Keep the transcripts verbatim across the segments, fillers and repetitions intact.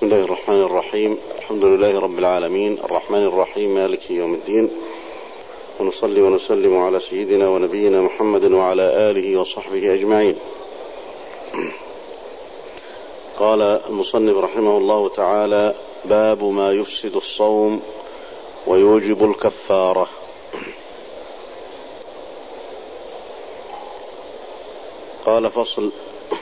بسم الله الرحمن الرحيم. الحمد لله رب العالمين الرحمن الرحيم مالك يوم الدين، ونصلي ونسلم على سيدنا ونبينا محمد وعلى آله وصحبه أجمعين. قال المصنف رحمه الله تعالى: باب ما يفسد الصوم ويوجب الكفارة. قال: فصل: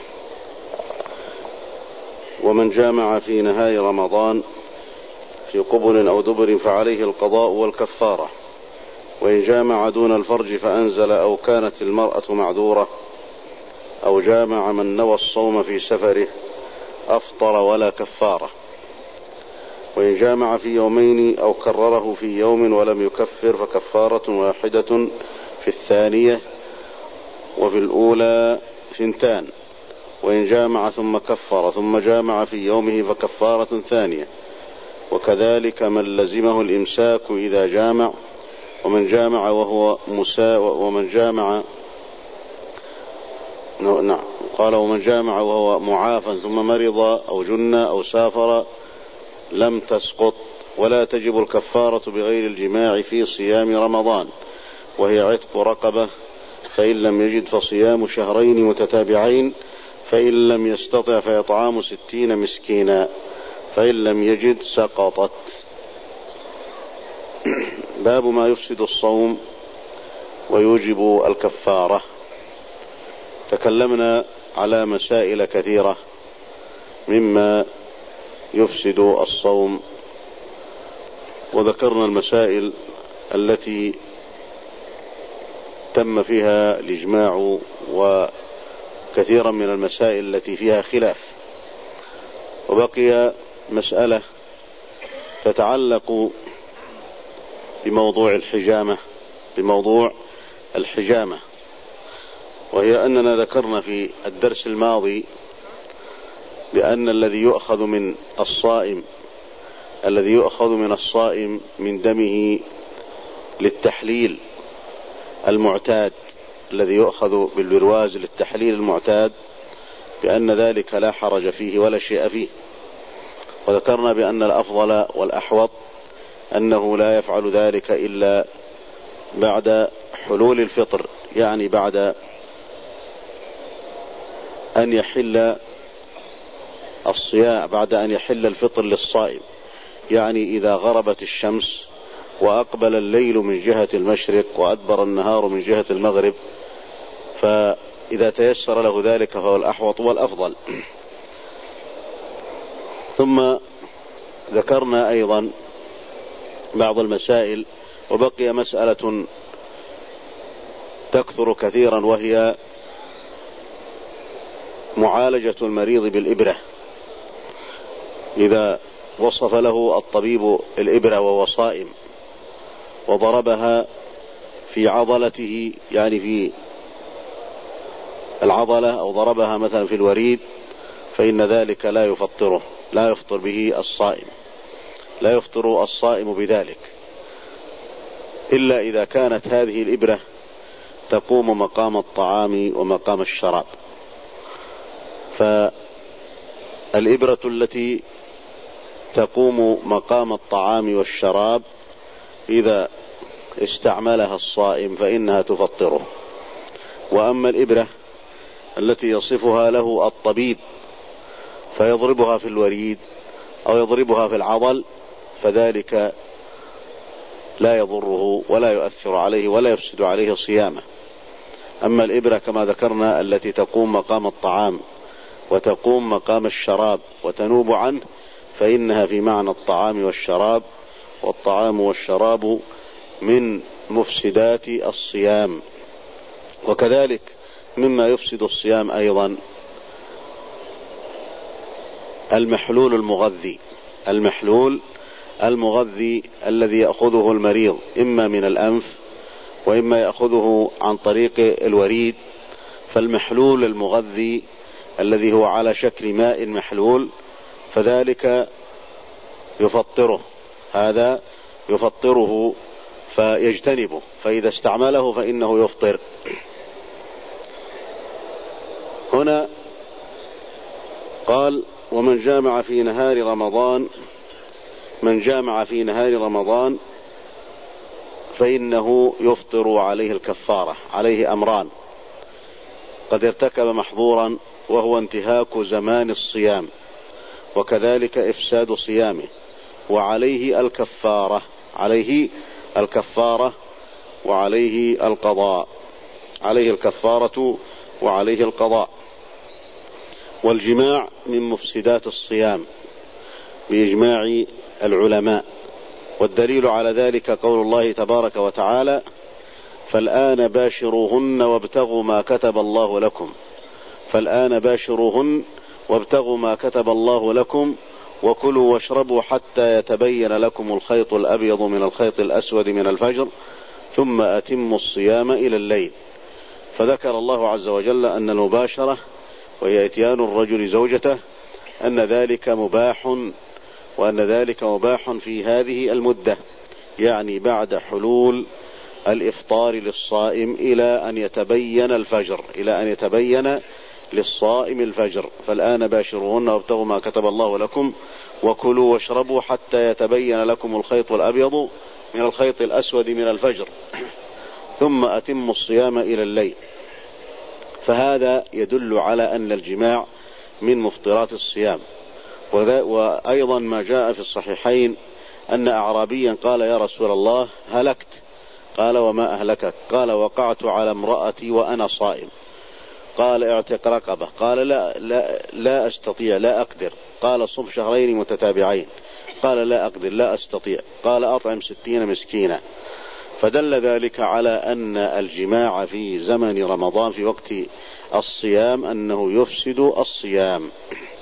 ومن جامع في نهاية رمضان في قبل أو دبر فعليه القضاء والكفارة، وإن جامع دون الفرج فأنزل أو كانت المرأة معذورة أو جامع من نوى الصوم في سفره أفطر ولا كفارة، وإن جامع في يومين أو كرره في يوم ولم يكفر فكفارة واحدة في الثانية، وفي الأولى ثنتان، وإن جامع ثم كفر ثم جامع في يومه فكفارة ثانية، وكذلك من لزمه الإمساك إذا جامع، ومن جامع وهو مسا ومن جامع نعم قال ومن جامع وهو معافى ثم مرض أو جن أو سافر لم تسقط، ولا تجب الكفارة بغير الجماع في صيام رمضان، وهي عتق رقبة، فإن لم يجد فصيام شهرين متتابعين، فإن لم يستطع فإطعام ستين مسكينا، فإن لم يجد سقطت. باب ما يفسد الصوم ويوجب الكفارة. تكلمنا على مسائل كثيرة مما يفسد الصوم، وذكرنا المسائل التي تم فيها الإجماع، وكثيرا من المسائل التي فيها خلاف، وبقي مسألة تتعلق بموضوع الحجامة بموضوع الحجامة وهي أننا ذكرنا في الدرس الماضي بأن الذي يؤخذ من الصائم الذي يؤخذ من الصائم من دمه للتحليل المعتاد الذي يؤخذ بالبرواز للتحليل المعتاد بأن ذلك لا حرج فيه ولا شيء فيه، وذكرنا بأن الأفضل والأحوط أنه لا يفعل ذلك إلا بعد حلول الفطر، يعني بعد أن يحل الصيام بعد أن يحل الفطر للصائم، يعني إذا غربت الشمس وأقبل الليل من جهة المشرق وأدبر النهار من جهة المغرب، فإذا تيسر له ذلك فهو الأحوط والأفضل. ثم ذكرنا أيضا بعض المسائل، وبقي مسألة تكثر كثيرا وهي معالجة المريض بالإبرة. إذا وصف له الطبيب الإبرة وهو صائم وضربها في عضلته، يعني في العضلة، أو ضربها مثلا في الوريد، فإن ذلك لا يفطره لا يفطر به الصائم لا يفطر الصائم بذلك، إلا إذا كانت هذه الإبرة تقوم مقام الطعام ومقام الشراب. فالإبرة التي تقوم مقام الطعام والشراب إذا استعملها الصائم فإنها تفطره، وأما الإبرة التي يصفها له الطبيب فيضربها في الوريد أو يضربها في العضل فذلك لا يضره ولا يؤثر عليه ولا يفسد عليه صيامه. أما الإبرة كما ذكرنا التي تقوم مقام الطعام وتقوم مقام الشراب وتنوب عنه، فإنها في معنى الطعام والشراب، والطعام والشراب من مفسدات الصيام. وكذلك مما يفسد الصيام أيضا المحلول المغذي المحلول المغذي الذي يأخذه المريض إما من الأنف وإما يأخذه عن طريق الوريد. فالمحلول المغذي الذي هو على شكل ماء محلول فذلك يفطره هذا يفطره فيجتنبه، فإذا استعمله فإنه يفطر. هنا قال: ومن جامع في نهار رمضان من جامع في نهار رمضان فإنه يفطر عليه الكفارة. عليه أمران: قد ارتكب محظورا وهو انتهاك زمان الصيام، وكذلك إفساد صيامه، وعليه الكفارة عليه الكفارة وعليه القضاء عليه الكفارة وعليه القضاء. والجماع من مفسدات الصيام بإجماع العلماء، والدليل على ذلك قول الله تبارك وتعالى: فالآن باشروهن وابتغوا ما كتب الله لكم فالآن باشروهن وابتغوا ما كتب الله لكم وكلوا واشربوا حتى يتبين لكم الخيط الأبيض من الخيط الأسود من الفجر ثم أتموا الصيام إلى الليل. فذكر الله عز وجل أن المباشرة، وهي إتيان الرجل زوجته، أن ذلك مباح، وأن ذلك مباح في هذه المدة، يعني بعد حلول الإفطار للصائم إلى أن يتبين الفجر إلى أن يتبين للصائم الفجر. فالآن باشروهن وابتغوا ما كتب الله لكم وكلوا واشربوا حتى يتبين لكم الخيط الأبيض من الخيط الأسود من الفجر ثم أتموا الصيام إلى الليل. فهذا يدل على أن الجماع من مفطرات الصيام. وأيضا ما جاء في الصحيحين أن أعرابيا قال: يا رسول الله هلكت. قال: وما أهلكك؟ قال: وقعت على امرأتي وأنا صائم. قال: اعتق رقبة. قال: لا, لا, لا أستطيع، لا أقدر. قال: صم شهرين متتابعين. قال: لا أقدر، لا أستطيع. قال: أطعم ستين مسكينا. فدل ذلك على أن الجماع في زمن رمضان في وقت الصيام أنه يفسد الصيام،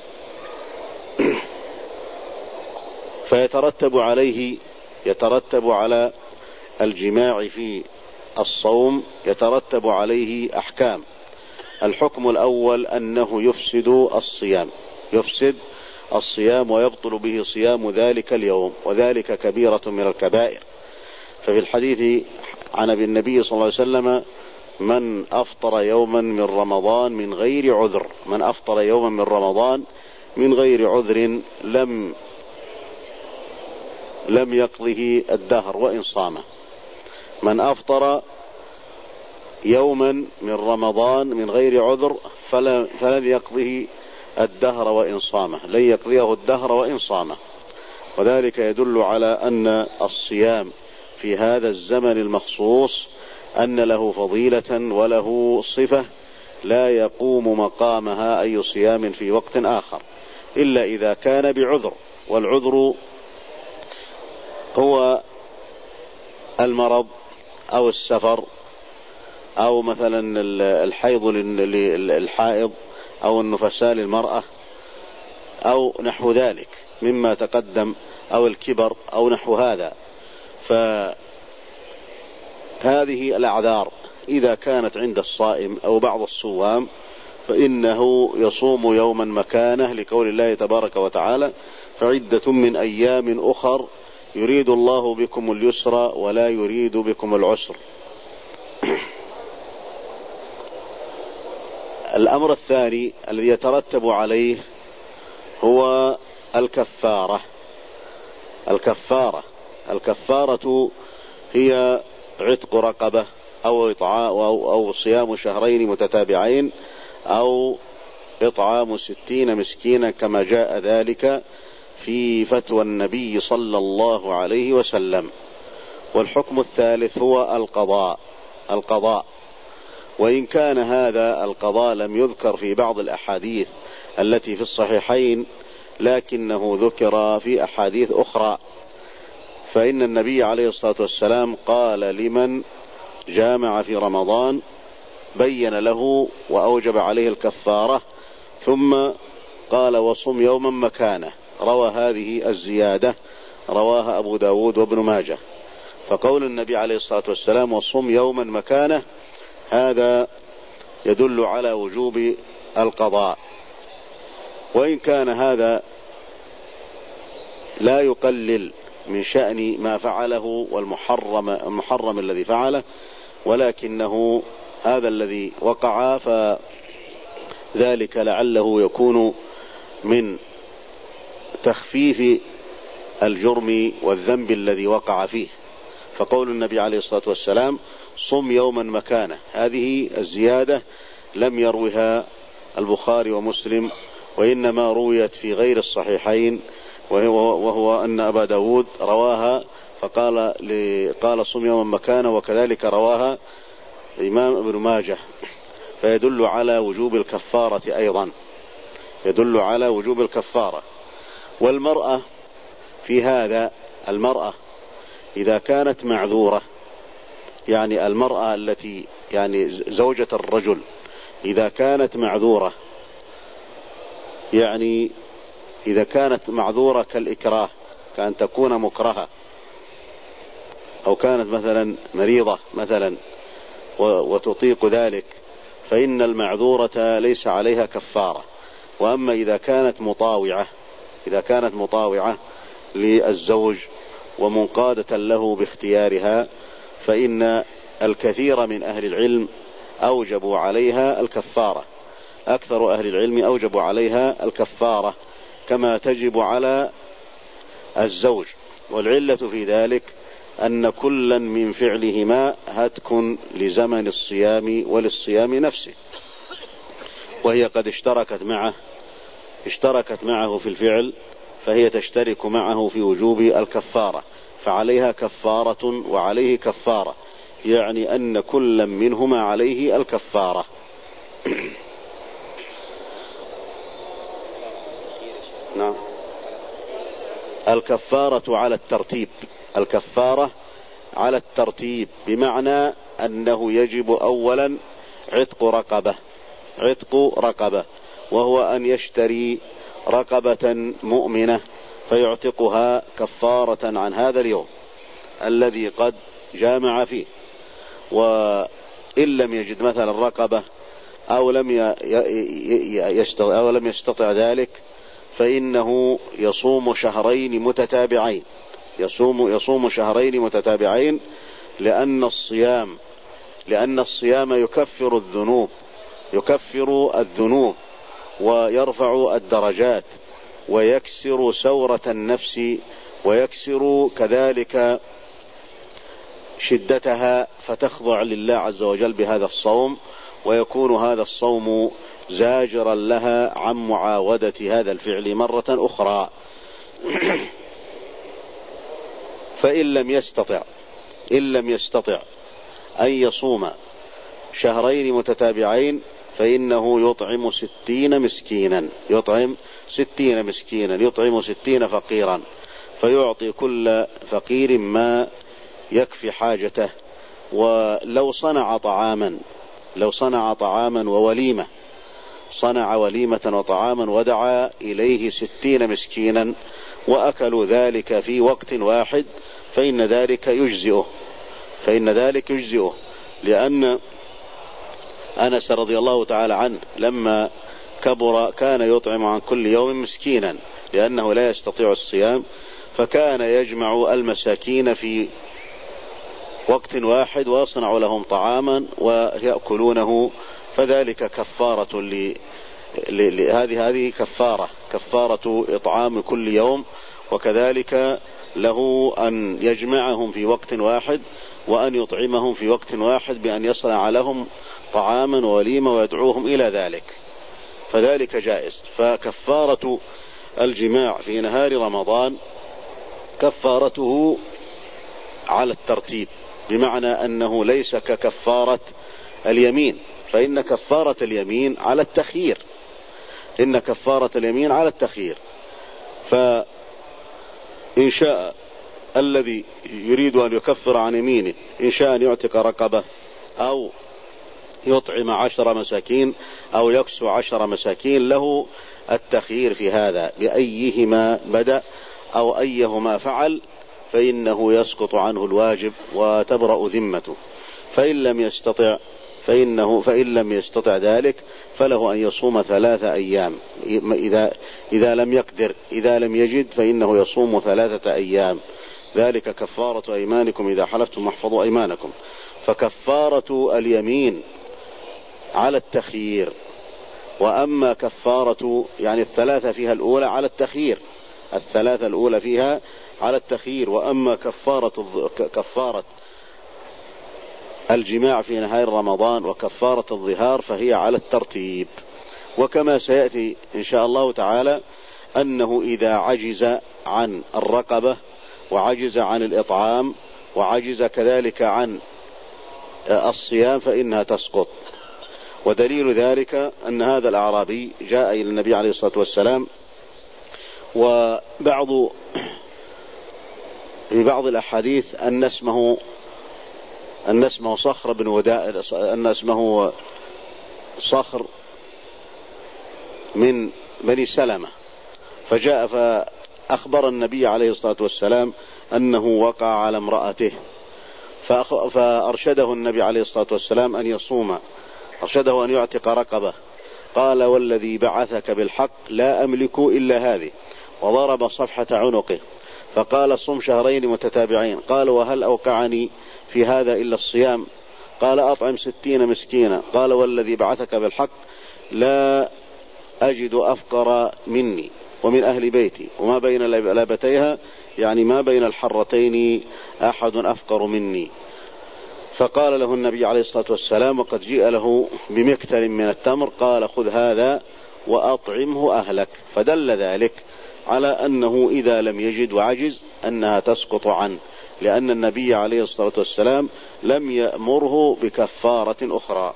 فيترتب عليه يترتب على الجماع في الصوم يترتب عليه أحكام. الحكم الأول أنه يفسد الصيام يفسد الصيام ويبطل به صيام ذلك اليوم، وذلك كبيرة من الكبائر. ففي الحديث عن ابي النبي صلى الله عليه وسلم: من أفطر يوما من رمضان من غير عذر من أفطر يوما من رمضان من غير عذر لم لم يقضه الدهر وإن صامه. من أفطر يوما من رمضان من غير عذر فلن يقضه الدهر وإن صامه لن يقضيه الدهر وإن صامه. وذلك يدل على أن الصيام في هذا الزمن المخصوص أن له فضيلة وله صفة لا يقوم مقامها أي صيام في وقت آخر إلا إذا كان بعذر. والعذر هو المرض أو السفر أو مثلا الحيض للحائض أو النفساء للمرأة أو نحو ذلك مما تقدم، أو الكبر أو نحو هذا. فهذه الأعذار إذا كانت عند الصائم أو بعض الصوام فإنه يصوم يوما مكانه، لقول الله تبارك وتعالى: فعدة من أيام أخر يريد الله بكم اليسر ولا يريد بكم العسر. الأمر الثاني الذي يترتب عليه هو الكفارة. الكفارة الكفارة هي عتق رقبة أو إطعام أو, أو صيام شهرين متتابعين أو إطعام ستين مسكينا كما جاء ذلك في فتوى النبي صلى الله عليه وسلم. والحكم الثالث هو القضاء القضاء وإن كان هذا القضاء لم يذكر في بعض الأحاديث التي في الصحيحين لكنه ذكر في أحاديث أخرى. فإن النبي عليه الصلاة والسلام قال لمن جامع في رمضان بين له وأوجب عليه الكفارة، ثم قال: وصم يوما مكانه. روى هذه الزيادة رواها أبو داود وابن ماجه. فقول النبي عليه الصلاة والسلام: وصم يوما مكانه، هذا يدل على وجوب القضاء. وإن كان هذا لا يقلل من شأن ما فعله والمحرم المحرم الذي فعله، ولكنه هذا الذي وقع فذلك لعله يكون من تخفيف الجرم والذنب الذي وقع فيه. فقول النبي عليه الصلاة والسلام صم يوما مكانه، هذه الزيادة لم يروها البخاري ومسلم، وإنما رويت في غير الصحيحين، وهو أن أبا داود رواها فقال قال صم يوما مكانه، وكذلك رواها الإمام ابن ماجه، فيدل على وجوب الكفارة أيضا، يدل على وجوب الكفارة. والمرأة في هذا، المرأة إذا كانت معذورة، يعني المرأة التي يعني زوجة الرجل إذا كانت معذورة، يعني إذا كانت معذورة كالإكراه، كأن تكون مكرهة، أو كانت مثلا مريضة مثلا وتطيق ذلك، فإن المعذورة ليس عليها كفارة. وأما إذا كانت مطاوعة، إذا كانت مطاوعة للزوج ومنقادة له باختيارها، فإن الكثير من أهل العلم أوجبوا عليها الكفارة، أكثر أهل العلم أوجبوا عليها الكفارة كما تجب على الزوج. والعلة في ذلك أن كلا من فعلهما هتك لزمن الصيام وللصيام نفسه، وهي قد اشتركت معه اشتركت معه في الفعل، فهي تشترك معه في وجوب الكفارة، فعليها كفارة وعليه كفارة، يعني أن كلا منهما عليه الكفارة. نعم. الكفارة على الترتيب، الكفارة على الترتيب بمعنى أنه يجب أولا عتق رقبة، عتق رقبة، وهو أن يشتري رقبة مؤمنة فيعتقها كفارة عن هذا اليوم الذي قد جامع فيه. وإن لم يجد مثلا رقبة أو لم يستطع, أو لم يستطع ذلك، فإنه يصوم شهرين متتابعين، يصوم يصوم شهرين متتابعين لأن الصيام لأن الصيام يكفر الذنوب يكفر الذنوب ويرفع الدرجات ويكسر سورة النفس، ويكسر كذلك شدتها، فتخضع لله عز وجل بهذا الصوم، ويكون هذا الصوم زاجرا لها عن معاودة هذا الفعل مرة أخرى. فإن لم يستطع إن لم يستطع أن يصوم شهرين متتابعين، فإنه يطعم ستين مسكينا يطعم ستين مسكينا يطعم ستين فقيرا، فيعطي كل فقير ما يكفي حاجته. ولو صنع طعاما لو صنع طعاما ووليمة صنع وليمة وطعاما ودعا إليه ستين مسكينا وأكلوا ذلك في وقت واحد، فإن ذلك يجزئه فإن ذلك يجزئه لأن أنس رضي الله تعالى عنه لما كبر كان يطعم عن كل يوم مسكينا لأنه لا يستطيع الصيام، فكان يجمع المساكين في وقت واحد ويصنع لهم طعاما ويأكلونه، فذلك كفارة ل... ل... هذه هذه كفارة كفارة إطعام كل يوم، وكذلك له أن يجمعهم في وقت واحد وأن يطعمهم في وقت واحد بأن يصنع لهم طعاما ووليمة ويدعوهم إلى ذلك، فذلك جائز. فكفارة الجماع في نهار رمضان كفارته على الترتيب، بمعنى أنه ليس ككفارة اليمين، فإن كفارة اليمين على التخيير إن كفارة اليمين على التخيير فإن شاء الذي يريد أن يكفر عن يمينه إن شاء أن يعتق رقبة أو يطعم عشر مساكين أو يكسو عشر مساكين، له التخيير في هذا بأيهما بدأ أو أيهما فعل، فإنه يسقط عنه الواجب وتبرأ ذمته. فإن لم يستطع فإنه فإن لم يستطع ذلك فله أن يصوم ثلاثة أيام إذا إذا لم يقدر إذا لم يجد فإنه يصوم ثلاثة أيام، ذلك كفارة أيمانكم إذا حلفتم واحفظوا أيمانكم. فكفارة اليمين على التخيير وأما كفارة يعني الثلاثة فيها الأولى على التخيير، الثلاثة الأولى فيها على التخيير. وأما كفارة كفارة الجماع في نهار رمضان وكفارة الظهار فهي على الترتيب. وكما سيأتي إن شاء الله تعالى أنه إذا عجز عن الرقبة وعجز عن الإطعام وعجز كذلك عن الصيام فإنها تسقط. ودليل ذلك أن هذا الأعرابي جاء إلى النبي عليه الصلاة والسلام، وبعض في بعض الأحاديث أن اسمه أن اسمه صخر بن وداء، أن اسمه صخر من بني سلمة، فجاء فأخبر النبي عليه الصلاة والسلام أنه وقع على امرأته، فأرشده النبي عليه الصلاة والسلام أن يصوم، أرشده أن يعتق رقبة. قال والذي بعثك بالحق لا أملك إلا هذه، وضرب صفحة عنقه، فقال صم شهرين متتابعين. قال وهل أوقعني في هذا إلا الصيام؟ قال أطعم ستين مسكينا. قال والذي بعثك بالحق لا أجد أفقر مني ومن أهل بيتي وما بين لابتيها، يعني ما بين الحرتين أحد أفقر مني. فقال له النبي عليه الصلاة والسلام وقد جيء له بمكتل من التمر، قال خذ هذا وأطعمه أهلك. فدل ذلك على أنه إذا لم يجد وعجز أنها تسقط عنه، لأن النبي عليه الصلاة والسلام لم يأمره بكفارة أخرى،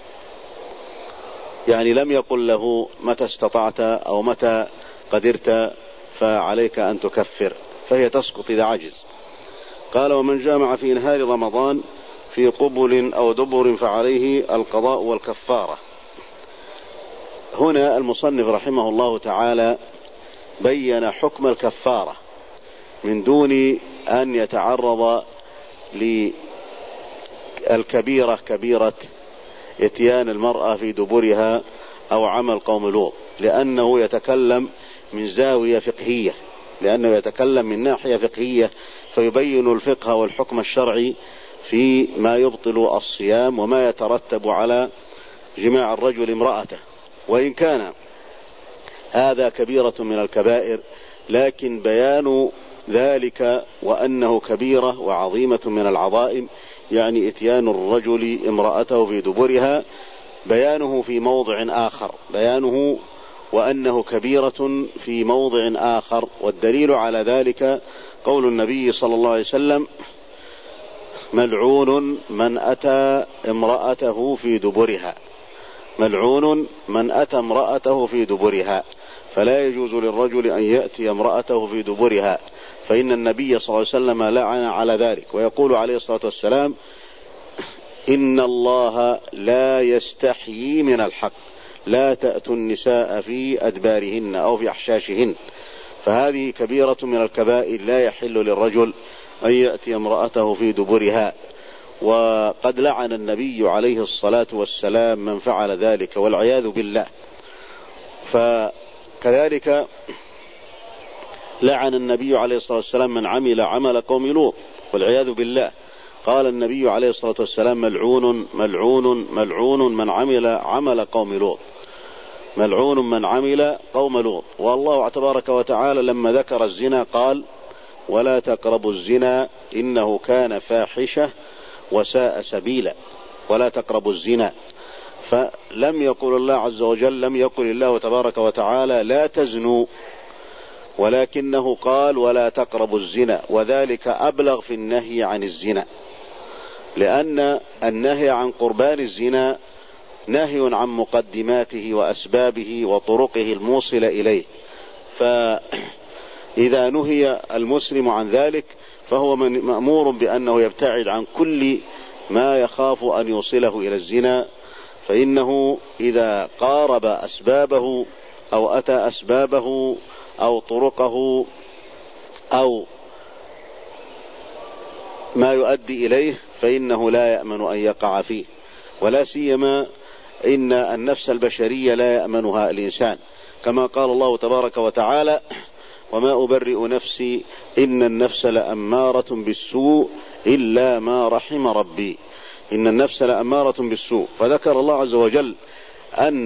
يعني لم يقل له متى استطعت أو متى قدرت فعليك أن تكفر، فهي تسقط إذا عجز. قال ومن جامع في نهار رمضان في قبل أو دبر فعليه القضاء والكفارة. هنا المصنف رحمه الله تعالى بين حكم الكفارة من دون أن يتعرض للكبيرة كبيرة اتيان المرأة في دبرها أو عمل قوم لوط، لأنه يتكلم من زاوية فقهية، لأنه يتكلم من ناحية فقهية فيبين الفقه والحكم الشرعي في ما يبطل الصيام وما يترتب على جماع الرجل امرأته. وإن كان هذا كبيرة من الكبائر، لكن بيان ذلك وأنه كبيرة وعظيمة من العظائم، يعني اتيان الرجل امرأته في دبرها، بيانه في موضع آخر، بيانه وأنه كبيرة في موضع آخر. والدليل على ذلك قول النبي صلى الله عليه وسلم ملعون من أتى امرأته في دبرها، ملعون من أتى امرأته في دبرها، فلا يجوز للرجل أن يأتي امرأته في دبرها، فإن النبي صلى الله عليه وسلم لعن على ذلك. ويقول عليه الصلاة والسلام إن الله لا يستحيي من الحق، لا تأتوا النساء في أدبارهن أو في أحشاشهن. فهذه كبيرة من الكبائر لا يحل للرجل أن يأتي امرأته في دبرها، وقد لعن النبي عليه الصلاة والسلام من فعل ذلك والعياذ بالله. فكذلك لعن النبي عليه الصلاة والسلام من عمل عمل قوم لوط والعياذ بالله. قال النبي عليه الصلاة والسلام ملعون ملعون ملعون من عمل عمل قوم لوط، ملعون من عمل قوم لوط. والله تبارك وتعالى لما ذكر الزنا قال ولا تقربوا الزنا إنه كان فاحشة وساء سبيلا، ولا تقربوا الزنا. فلم يقل الله عز وجل، لم يقل الله تبارك وتعالى لا تزنوا، ولكنه قال ولا تقربوا الزنا، وذلك أبلغ في النهي عن الزنا، لأن النهي عن قربان الزنا نهي عن مقدماته وأسبابه وطرقه الموصلة إليه. فإذا نهي المسلم عن ذلك فهو مأمور بأنه يبتعد عن كل ما يخاف أن يوصله إلى الزنا، فإنه إذا قارب أسبابه أو أتى أسبابه أو طرقه أو ما يؤدي إليه فإنه لا يأمن أن يقع فيه، ولا سيما إن النفس البشرية لا يأمنها الإنسان، كما قال الله تبارك وتعالى وما أبرئ نفسي إن النفس لأمارة بالسوء إلا ما رحم ربي، إن النفس لأمارة بالسوء. فذكر الله عز وجل أن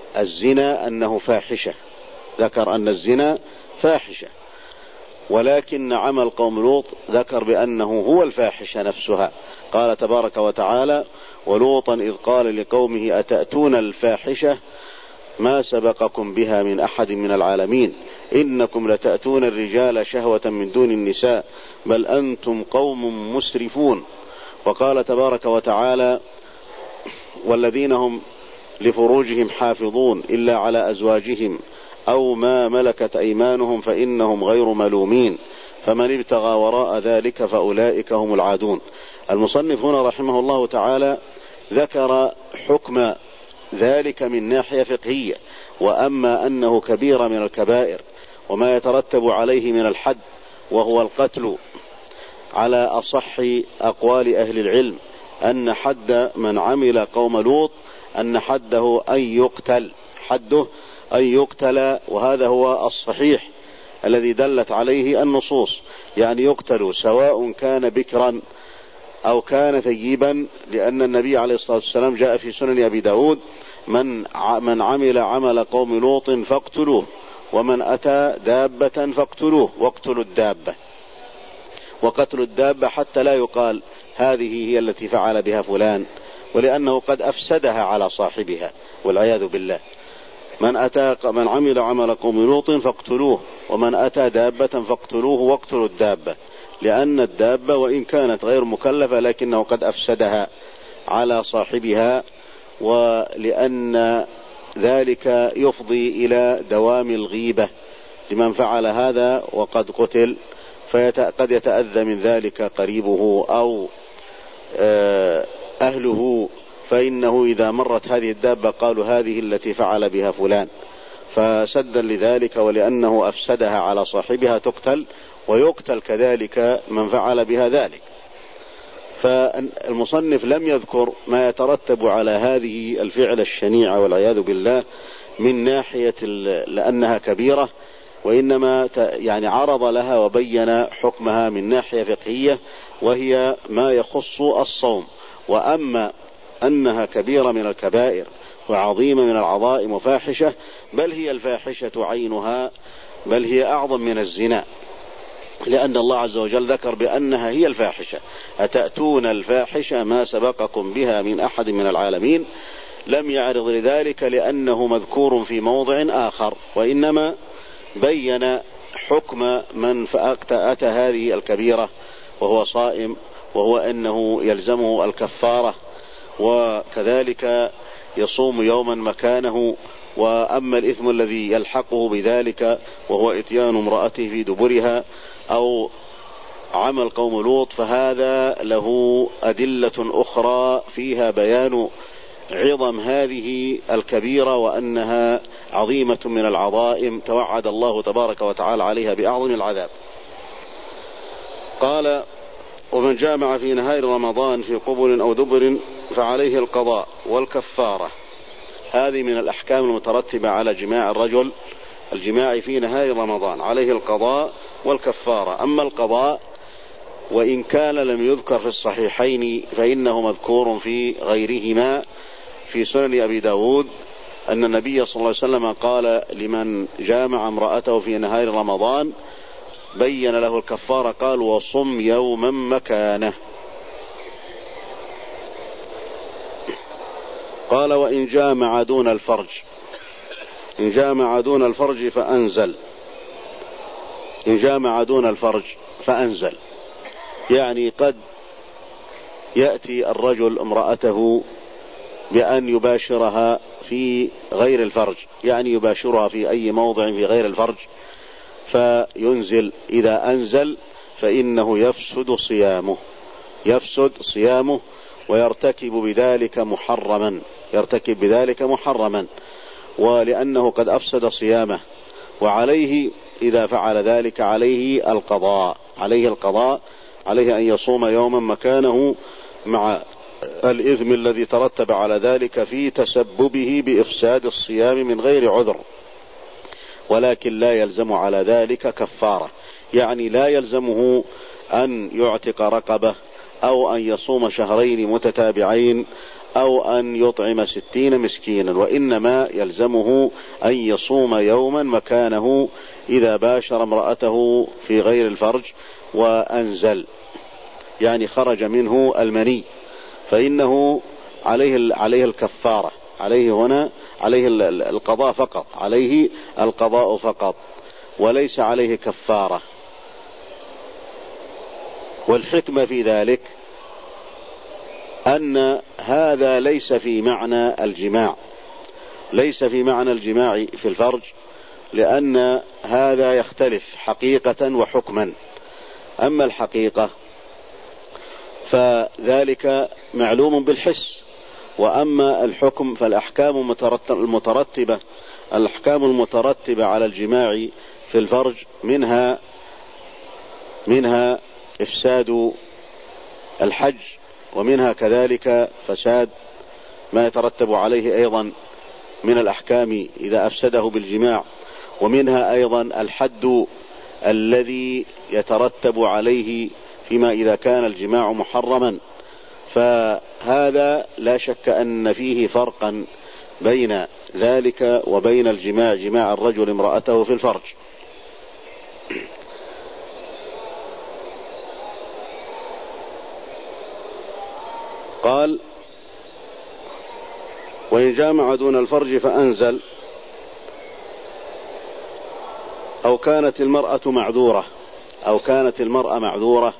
الزنا أنه فاحشة، ذكر أن الزنا فاحشة، ولكن عمل قوم لوط ذكر بأنه هو الفاحشة نفسها. قال تبارك وتعالى: ولوطا إذ قال لقومه أتأتون الفاحشة ما سبقكم بها من أحد من العالمين إنكم لتأتون الرجال شهوة من دون النساء بل أنتم قوم مسرفون. وقال تبارك وتعالى: والذين هم لفروجهم حافظون إلا على أزواجهم أو ما ملكت أيمانهم فإنهم غير ملومين فمن ابتغى وراء ذلك فأولئك هم العادون. المصنف هنا رحمه الله تعالى ذكر حكم ذلك من ناحية فقهية، وأما أنه كبيرة من الكبائر وما يترتب عليه من الحد وهو القتل على أصح أقوال أهل العلم أن حد من عمل قوم لوط أن حده أن يقتل، حده أن يقتل، وهذا هو الصحيح الذي دلت عليه النصوص، يعني يقتل سواء كان بكرا أو كان ثيبا، لأن النبي عليه الصلاة والسلام جاء في سنن أبي داود: من من عمل عمل قوم لوط فاقتلوه ومن أتى دابة فاقتلوه واقتلوا الدابة. وقتل الدابة حتى لا يقال هذه هي التي فعل بها فلان، ولأنه قد أفسدها على صاحبها والعياذ بالله. من أتى من عمل عمل قوم لوط فاقتلوه ومن أتى دابة فاقتلوه واقتلوا الدابة، لأن الدابة وإن كانت غير مكلفة لكنه قد أفسدها على صاحبها، ولأن ذلك يفضي إلى دوام الغيبة لمن فعل هذا وقد قتل، فقد يتأذى من ذلك قريبه أو أهله، فإنه إذا مرت هذه الدابة قالوا هذه التي فعل بها فلان، فسدا لذلك ولأنه أفسدها على صاحبها تقتل، ويقتل كذلك من فعل بها ذلك. فالمصنف لم يذكر ما يترتب على هذه الفعل الشنيعة والعياذ بالله من ناحية لأنها كبيرة، وإنما يعني عرض لها وبين حكمها من ناحية فقهية، وهي ما يخص الصوم. وأما أنها كبيرة من الكبائر وعظيمة من العظائم وفاحشة، بل هي الفاحشة عينها، بل هي أعظم من الزنا، لأن الله عز وجل ذكر بأنها هي الفاحشة: أتأتون الفاحشة ما سبقكم بها من أحد من العالمين. لم يعرض لذلك لأنه مذكور في موضع آخر، وإنما بين حكم من فأتى هذه الكبيرة وهو صائم، وهو أنه يلزمه الكفارة، وكذلك يصوم يوما مكانه. وأما الإثم الذي يلحقه بذلك وهو إتيان امرأته في دبرها أو عمل قوم لوط، فهذا له أدلة أخرى فيها بيان عظم هذه الكبيرة وأنها عظيمة من العظائم توعد الله تبارك وتعالى عليها بأعظم العذاب. قال: ومن جامع في نهار رمضان في قبل أو دبر فعليه القضاء والكفارة. هذه من الأحكام المترتبة على جماع الرجل، الجماع في نهار رمضان، عليه القضاء والكفارة. أما القضاء وإن كان لم يذكر في الصحيحين فإنه مذكور في غيرهما. في سنن أبي داود أن النبي صلى الله عليه وسلم قال لمن جامع امرأته في نهار رمضان بين له الكفارة، قال: وصم يوما مكانه. قال: وإن جامع دون الفرج، إن جامع دون الفرج فأنزل، إن جامع دون الفرج فأنزل، يعني قد يأتي الرجل امرأته بأن يباشرها في غير الفرج، يعني يباشرها في أي موضع في غير الفرج فينزل. إذا أنزل فإنه يفسد صيامه، يفسد صيامه ويرتكب بذلك محرما، يرتكب بذلك محرما، ولأنه قد أفسد صيامه. وعليه إذا فعل ذلك عليه القضاء، عليه القضاء، عليه أن يصوم يوما مكانه مع الإثم الذي ترتب على ذلك في تسببه بإفساد الصيام من غير عذر، ولكن لا يلزم على ذلك كفارة، يعني لا يلزمه أن يعتق رقبة أو أن يصوم شهرين متتابعين أو أن يطعم ستين مسكينا، وإنما يلزمه أن يصوم يوما مكانه إذا باشر امرأته في غير الفرج وأنزل، يعني خرج منه المني، فإنه عليه عليه الكفارة، عليه هنا عليه القضاء فقط، عليه القضاء فقط وليس عليه كفارة. والحكمة في ذلك أن هذا ليس في معنى الجماع، ليس في معنى الجماع في الفرج، لأن هذا يختلف حقيقة وحكما. أما الحقيقة فذلك معلوم بالحس، وأما الحكم فالأحكام المترتبة الأحكام المترتبة على الجماع في الفرج منها منها إفساد الحج، ومنها كذلك فساد ما يترتب عليه أيضا من الأحكام إذا أفسده بالجماع، ومنها أيضا الحد الذي يترتب عليه فيما إذا كان الجماع محرما. فهذا لا شك أن فيه فرقا بين ذلك وبين الجماع، جماع الرجل امرأته في الفرج. قال: وإن جامع دون الفرج فأنزل أو كانت المرأة معذورة أو كانت المرأة معذورة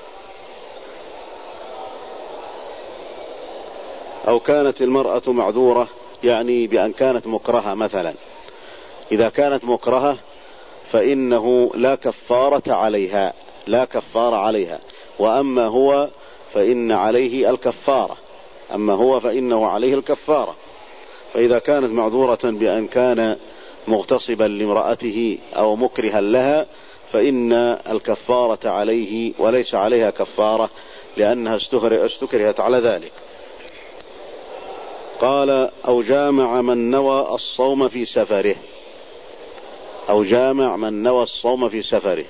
أو كانت المرأة معذورة يعني بأن كانت مكرهة مثلا. إذا كانت مكرهة فإنه لا كفارة عليها لا كفارة عليها وأما هو فإن عليه الكفارة أما هو فإنه عليه الكفارة. فإذا كانت معذورة بأن كان مغتصبا لامرأته أو مكرها لها فإن الكفارة عليه وليس عليها كفارة، لأنها استكرهت على ذلك. قال: أو جامع من نوى الصوم في سفره أو جامع من نوى الصوم في سفره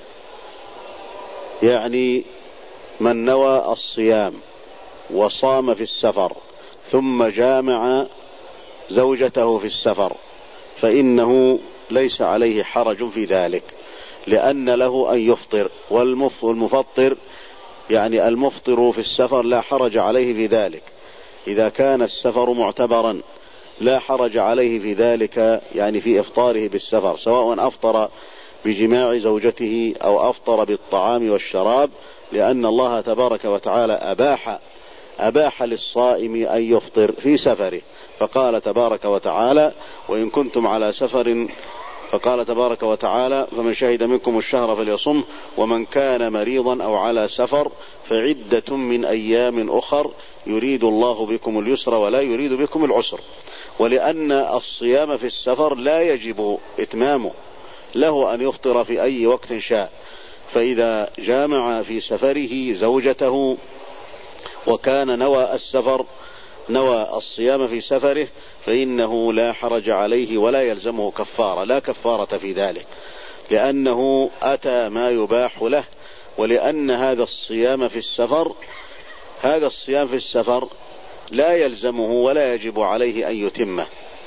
يعني من نوى الصيام وصام في السفر ثم جامع زوجته في السفر فإنه ليس عليه حرج في ذلك، لأن له أن يفطر، والمفطر يعني المفطر في السفر لا حرج عليه في ذلك. إذا كان السفر معتبرا لا حرج عليه في ذلك، يعني في إفطاره بالسفر، سواء أفطر بجماع زوجته أو أفطر بالطعام والشراب، لأن الله تبارك وتعالى أباح أباح للصائم أن يفطر في سفره. فقال تبارك وتعالى: وإن كنتم على سفر فقال تبارك وتعالى: فمن شهد منكم الشهر فليصم ومن كان مريضا أو على سفر فعدة من أيام أخر يريد الله بكم اليسر ولا يريد بكم العسر. ولأن الصيام في السفر لا يجب إتمامه، له أن يفطر في أي وقت شاء. فإذا جامع في سفره زوجته وكان نوى السفر نوى الصيام في سفره فإنه لا حرج عليه ولا يلزمه كفارة، لا كفارة في ذلك، لأنه أتى ما يباح له. ولأن هذا الصيام في السفر هذا الصيام في السفر لا يلزمه ولا يجب عليه أن يتمه.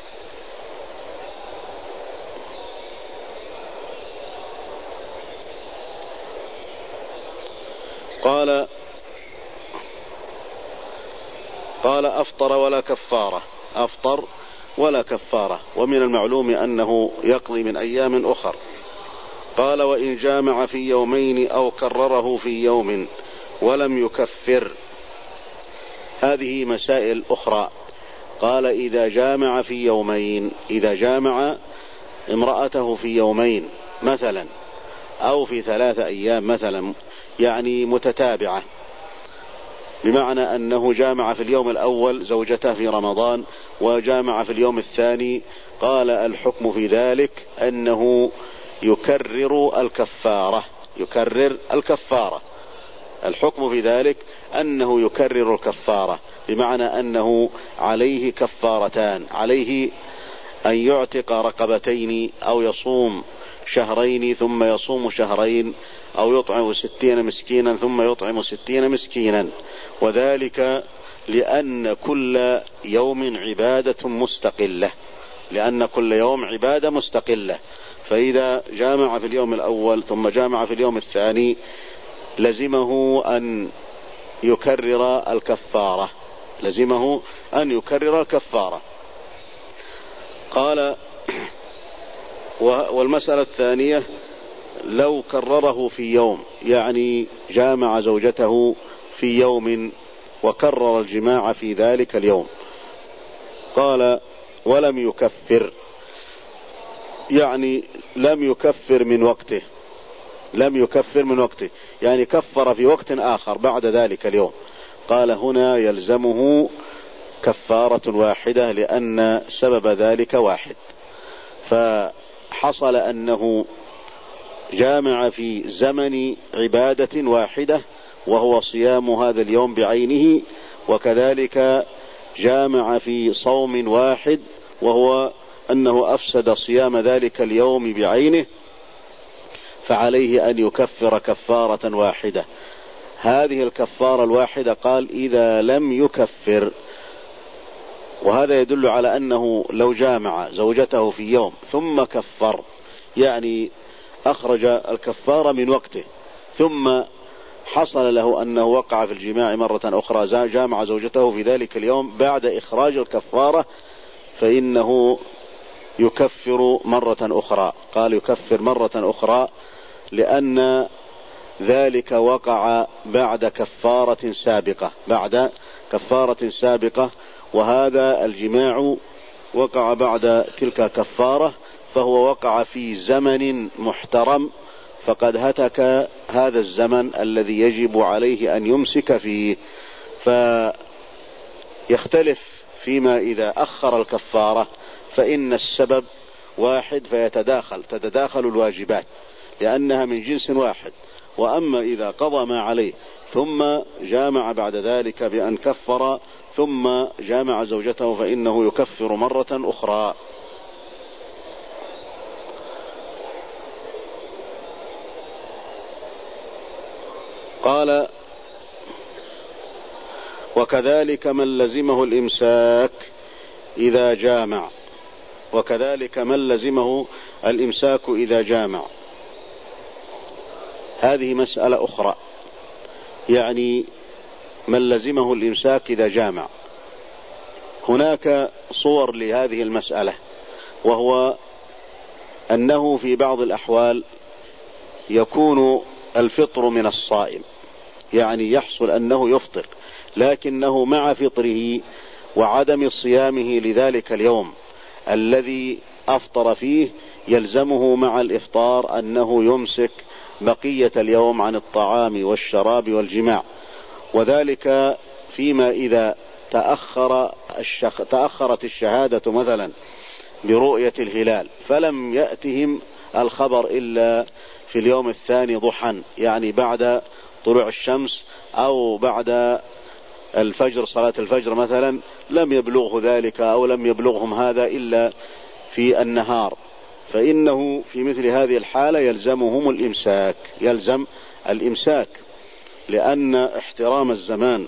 قال قال أفطر ولا كفارة أفطر ولا كفارة ومن المعلوم أنه يقضي من أيام أخر. قال: وإن جامع في يومين أو كرره في يوم ولم يكفر. هذه مسائل أخرى. قال: إذا جامع في يومين إذا جامع امرأته في يومين مثلا أو في ثلاثة أيام مثلا، يعني متتابعة، بمعنى أنه جامع في اليوم الأول زوجته في رمضان وجامع في اليوم الثاني، قال: الحكم في ذلك أنه يكرر الكفارة يكرر الكفارة الحكم في ذلك أنه يكرر الكفارة، بمعنى أنه عليه كفارتان، عليه أن يعتق رقبتين أو يصوم شهرين ثم يصوم شهرين أو يطعم ستين مسكينا ثم يطعم ستين مسكينا، وذلك لأن كل يوم عبادة مستقلة، لأن كل يوم عبادة مستقلة. فإذا جامع في اليوم الأول ثم جامع في اليوم الثاني لزمه أن يكرر الكفارة، لزمه أن يكرر الكفارة. قال: والمسألة الثانية لو كرره في يوم، يعني جامع زوجته في يوم وكرر الجماع في ذلك اليوم. قال: ولم يكفر، يعني لم يكفر من وقته، لم يكفر من وقته يعني كفر في وقت آخر بعد ذلك اليوم. قال: هنا يلزمه كفارة واحدة لأن سبب ذلك واحد. فحصل أنه جامع في زمن عبادة واحدة وهو صيام هذا اليوم بعينه، وكذلك جامع في صوم واحد وهو أنه أفسد صيام ذلك اليوم بعينه، فعليه أن يكفر كفارة واحدة. هذه الكفارة الواحدة قال: إذا لم يكفر. وهذا يدل على أنه لو جامع زوجته في يوم ثم كفر، يعني أخرج الكفارة من وقته، ثم حصل له أنه وقع في الجماع مرة أخرى، جامع زوجته في ذلك اليوم بعد إخراج الكفارة، فإنه يكفر مرة أخرى. قال: يكفر مرة أخرى لأن ذلك وقع بعد كفارة سابقة، بعد كفارة سابقة، وهذا الجماع وقع بعد تلك كفارة، فهو وقع في زمن محترم، فقد هتك هذا الزمن الذي يجب عليه أن يمسك فيه. فيختلف فيما إذا أخر الكفارة، فإن السبب واحد فيتداخل تتداخل الواجبات لأنها من جنس واحد. وأما إذا قضى ما عليه ثم جامع بعد ذلك بأن كفر ثم جامع زوجته فإنه يكفر مرة أخرى. قال: وكذلك من لزمه الإمساك إذا جامع، وكذلك من لزمه الإمساك إذا جامع. هذه مسألة أخرى، يعني من لزمه الإمساك إذا جامع. هناك صور لهذه المسألة، وهو أنه في بعض الأحوال يكون الفطر من الصائم، يعني يحصل أنه يفطر، لكنه مع فطره وعدم صيامه لذلك اليوم الذي أفطر فيه يلزمه مع الإفطار أنه يمسك بقية اليوم عن الطعام والشراب والجماع. وذلك فيما إذا تأخر الشخ... تأخرت الشهادة مثلا برؤية الهلال فلم يأتهم الخبر إلا في اليوم الثاني ضحى، يعني بعد طلوع الشمس أو بعد الفجر، صلاة الفجر مثلا، لم يبلغه ذلك أو لم يبلغهم هذا إلا في النهار، فإنه في مثل هذه الحالة يلزمهم الإمساك، يلزم الإمساك لأن احترام الزمان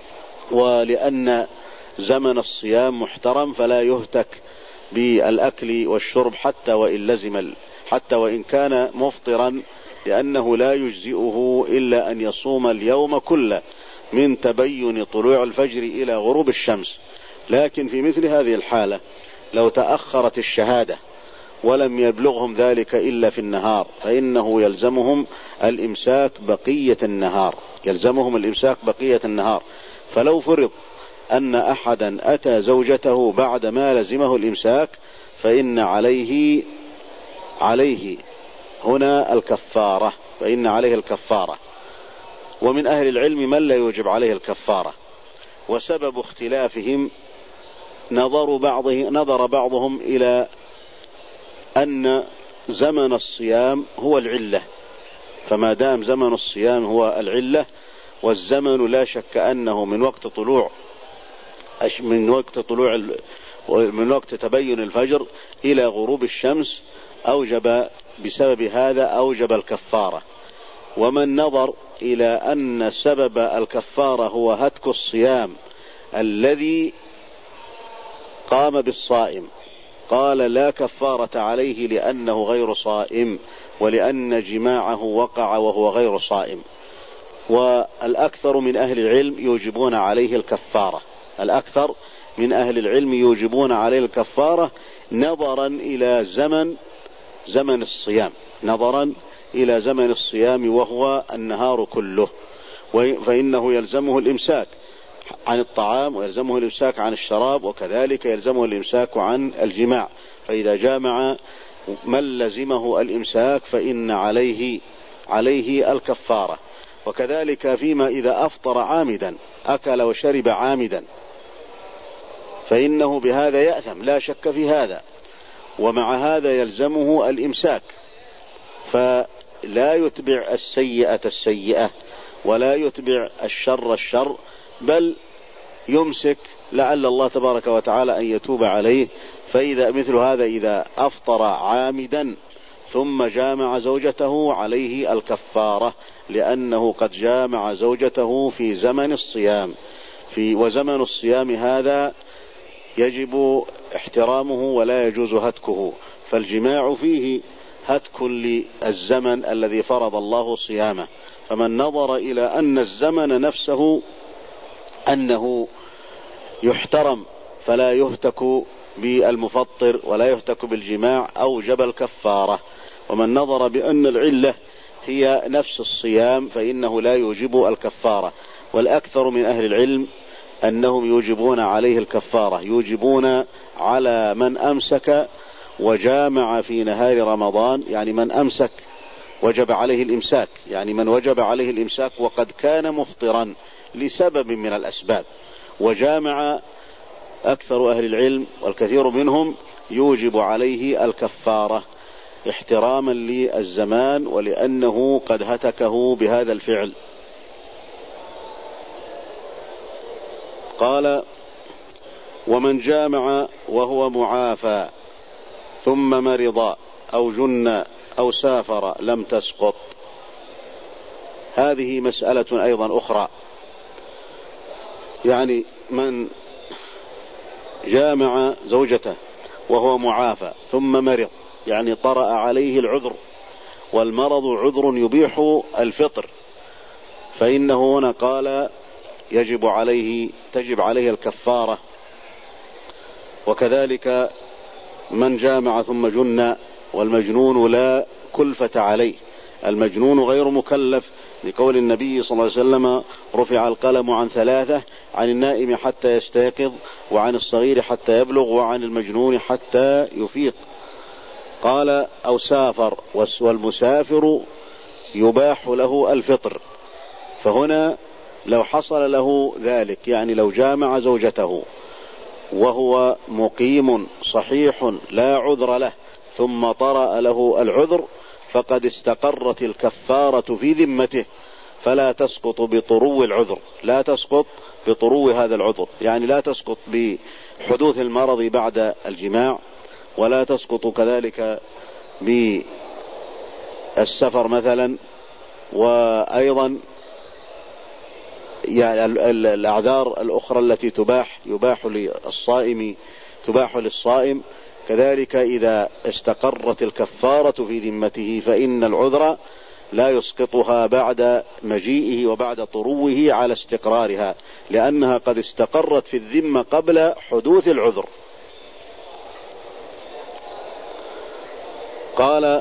ولأن زمن الصيام محترم، فلا يهتك بالأكل والشرب حتى وإن لزم حتى وإن كان مفطرا، لأنه لا يجزئه إلا أن يصوم اليوم كله من تبين طلوع الفجر إلى غروب الشمس. لكن في مثل هذه الحالة لو تأخرت الشهادة ولم يبلغهم ذلك إلا في النهار فإنه يلزمهم الإمساك بقية النهار، يلزمهم الإمساك بقية النهار. فلو فرض أن أحدا أتى زوجته بعد ما لزمه الإمساك فإن عليه عليه هنا الكفارة، فإن عليه الكفارة. ومن أهل العلم من لا يوجب عليه الكفارة، وسبب اختلافهم نظر بعضه نظر بعضهم إلى أن زمن الصيام هو العلة، فما دام زمن الصيام هو العلة، والزمن لا شك أنه من وقت طلوع من وقت طلوع من وقت تبين الفجر إلى غروب الشمس، أوجب بسبب هذا أوجب الكفارة. ومن نظر إلى أن سبب الكفارة هو هتك الصيام الذي قام بالصائم قال لا كفارة عليه لأنه غير صائم ولأن جماعه وقع وهو غير صائم. والأكثر من أهل العلم يوجبون عليه الكفارة، الأكثر من أهل العلم يوجبون عليه الكفارة نظرا إلى زمن زمن الصيام، نظرا إلى زمن الصيام وهو النهار كله، فإنه يلزمه الإمساك عن الطعام ويلزمه الإمساك عن الشراب، وكذلك يلزمه الإمساك عن الجماع. فإذا جامع من لزمه الإمساك فإن عليه عليه الكفارة. وكذلك فيما إذا أفطر عامدا، أكل وشرب عامدا، فإنه بهذا يأثم لا شك في هذا، ومع هذا يلزمه الإمساك، فلا يتبع السيئة السيئة ولا يتبع الشر الشر، بل يمسك لعل الله تبارك وتعالى أن يتوب عليه. فإذا مثل هذا إذا أفطر عامدا ثم جامع زوجته عليه الكفارة، لأنه قد جامع زوجته في زمن الصيام، في وزمن الصيام هذا يجب احترامه ولا يجوز هتكه، فالجماع فيه هتك للزمن الذي فرض الله صيامه. فمن نظر إلى أن الزمن نفسه أنه يحترم فلا يهتك بالمفطر ولا يهتك بالجماع أوجب الكفارة. ومن نظر بأن العلة هي نفس الصيام فإنه لا يوجب الكفارة. والأكثر من أهل العلم أنهم يوجبون عليه الكفارة، يوجبون على من أمسك وجامع في نهار رمضان، يعني من أمسك وجب عليه الإمساك، يعني من وجب عليه الإمساك وقد كان مفطرا لسبب من الأسباب وجامع، أكثر أهل العلم والكثير منهم يوجب عليه الكفارة احتراما للزمان ولأنه قد هتكه بهذا الفعل. قال ومن جامع وهو معافى ثم مرض أو جن أو سافر لم تسقط. هذه مسألة أيضا أخرى، يعني من جامع زوجته وهو معافى ثم مرض، يعني طرأ عليه العذر، والمرض عذر يبيح الفطر، فإنه هنا قال يجب عليه تجب عليه الكفارة. وكذلك من جامع ثم جن، والمجنون لا كلفة عليه، المجنون غير مكلف، لقول النبي صلى الله عليه وسلم رفع القلم عن ثلاثة: عن النائم حتى يستيقظ، وعن الصغير حتى يبلغ، وعن المجنون حتى يفيق. قال أو سافر، والمسافر يباح له الفطر. فهنا لو حصل له ذلك، يعني لو جامع زوجته وهو مقيم صحيح لا عذر له ثم طرأ له العذر، فقد استقرت الكفارة في ذمته، فلا تسقط بطرو العذر، لا تسقط بطرو هذا العذر، يعني لا تسقط بحدوث المرض بعد الجماع، ولا تسقط كذلك بالسفر مثلا. وأيضا يعني الأعذار الأخرى التي تباح يباح للصائم تباح للصائم كذلك إذا استقرت الكفارة في ذمته، فإن العذر لا يسقطها بعد مجيئه وبعد طروه على استقرارها، لأنها قد استقرت في الذمة قبل حدوث العذر. قال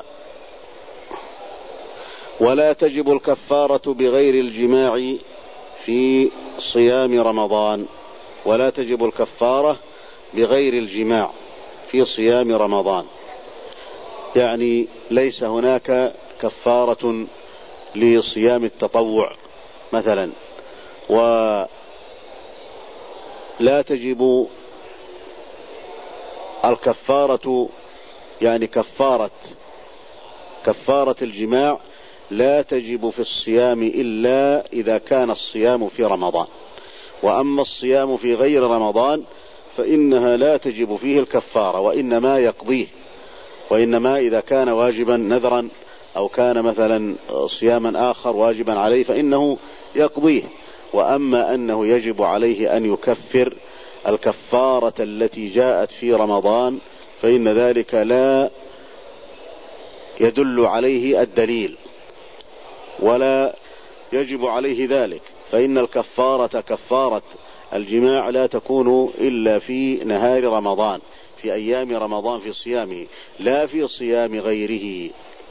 ولا تجب الكفارة بغير الجماع في صيام رمضان، ولا تجب الكفارة بغير الجماع في صيام رمضان، يعني ليس هناك كفارة لصيام التطوع مثلا، ولا تجب الكفارة، يعني كفارة كفارة الجماع لا تجب في الصيام إلا إذا كان الصيام في رمضان. وأما الصيام في غير رمضان فإنها لا تجب فيه الكفارة، وإنما يقضيه، وإنما إذا كان واجبا نذرا أو كان مثلا صياما آخر واجبا عليه فإنه يقضيه. وأما أنه يجب عليه أن يكفر الكفارة التي جاءت في رمضان فإن ذلك لا يدل عليه الدليل ولا يجب عليه ذلك، فإن الكفارة كفارة الجماع لا تكون إلا في نهار رمضان، في أيام رمضان في صيامه، لا في صيام غيره.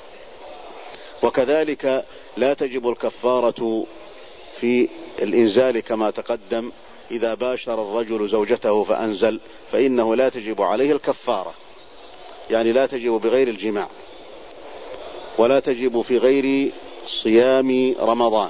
وكذلك لا تجب الكفارة في الإنزال كما تقدم، إذا باشر الرجل زوجته فأنزل فإنه لا تجب عليه الكفارة، يعني لا تجب بغير الجماع، ولا تجب في غير صيام رمضان.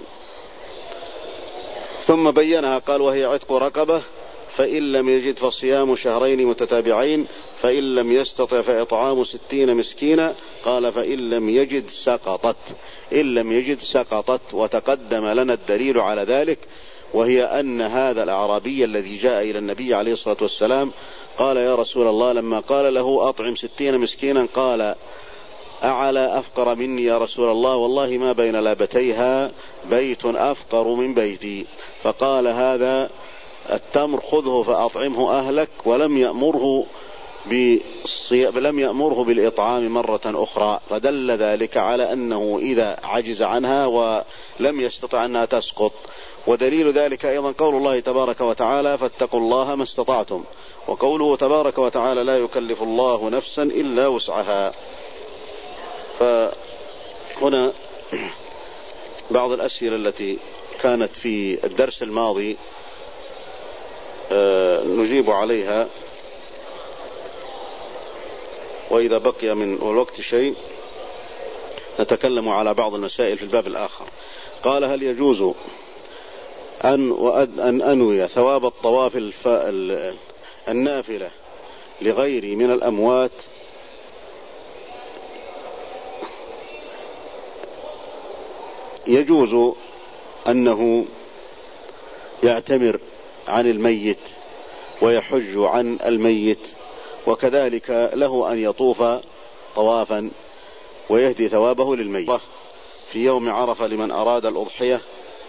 ثم بينها قال: وهي عتق رقبة، فإن لم يجد فصيام شهرين متتابعين، فإن لم يستطع فإطعام ستين مسكينا. قال: فإن لم يجد سقطت، إن لم يجد سقطت. وتقدم لنا الدليل على ذلك، وهي أن هذا الأعرابي الذي جاء إلى النبي عليه الصلاة والسلام قال: يا رسول الله، لما قال له أطعم ستين مسكينا قال: أعلى أفقر مني يا رسول الله، والله ما بين لابتيها بيت أفقر من بيتي. فقال: هذا التمر خذه فأطعمه أهلك، ولم يأمره لم يأمره بالإطعام مرة أخرى، فدل ذلك على أنه إذا عجز عنها ولم يستطع أنها تسقط. ودليل ذلك أيضا قول الله تبارك وتعالى: فاتقوا الله ما استطعتم، وقوله تبارك وتعالى: لا يكلف الله نفسا إلا وسعها. فهنا بعض الأسئلة التي كانت في الدرس الماضي نجيب عليها، وإذا بقي من الوقت شيء نتكلم على بعض المسائل في الباب الآخر. قال: هل يجوز أن, أن أنوي ثواب الطواف الف... النافلة لغيري من الأموات؟ يجوز أنه يعتمر عن الميت ويحج عن الميت، وكذلك له أن يطوف طوافا ويهدي ثوابه للميت في يوم عرفة لمن أراد الأضحية،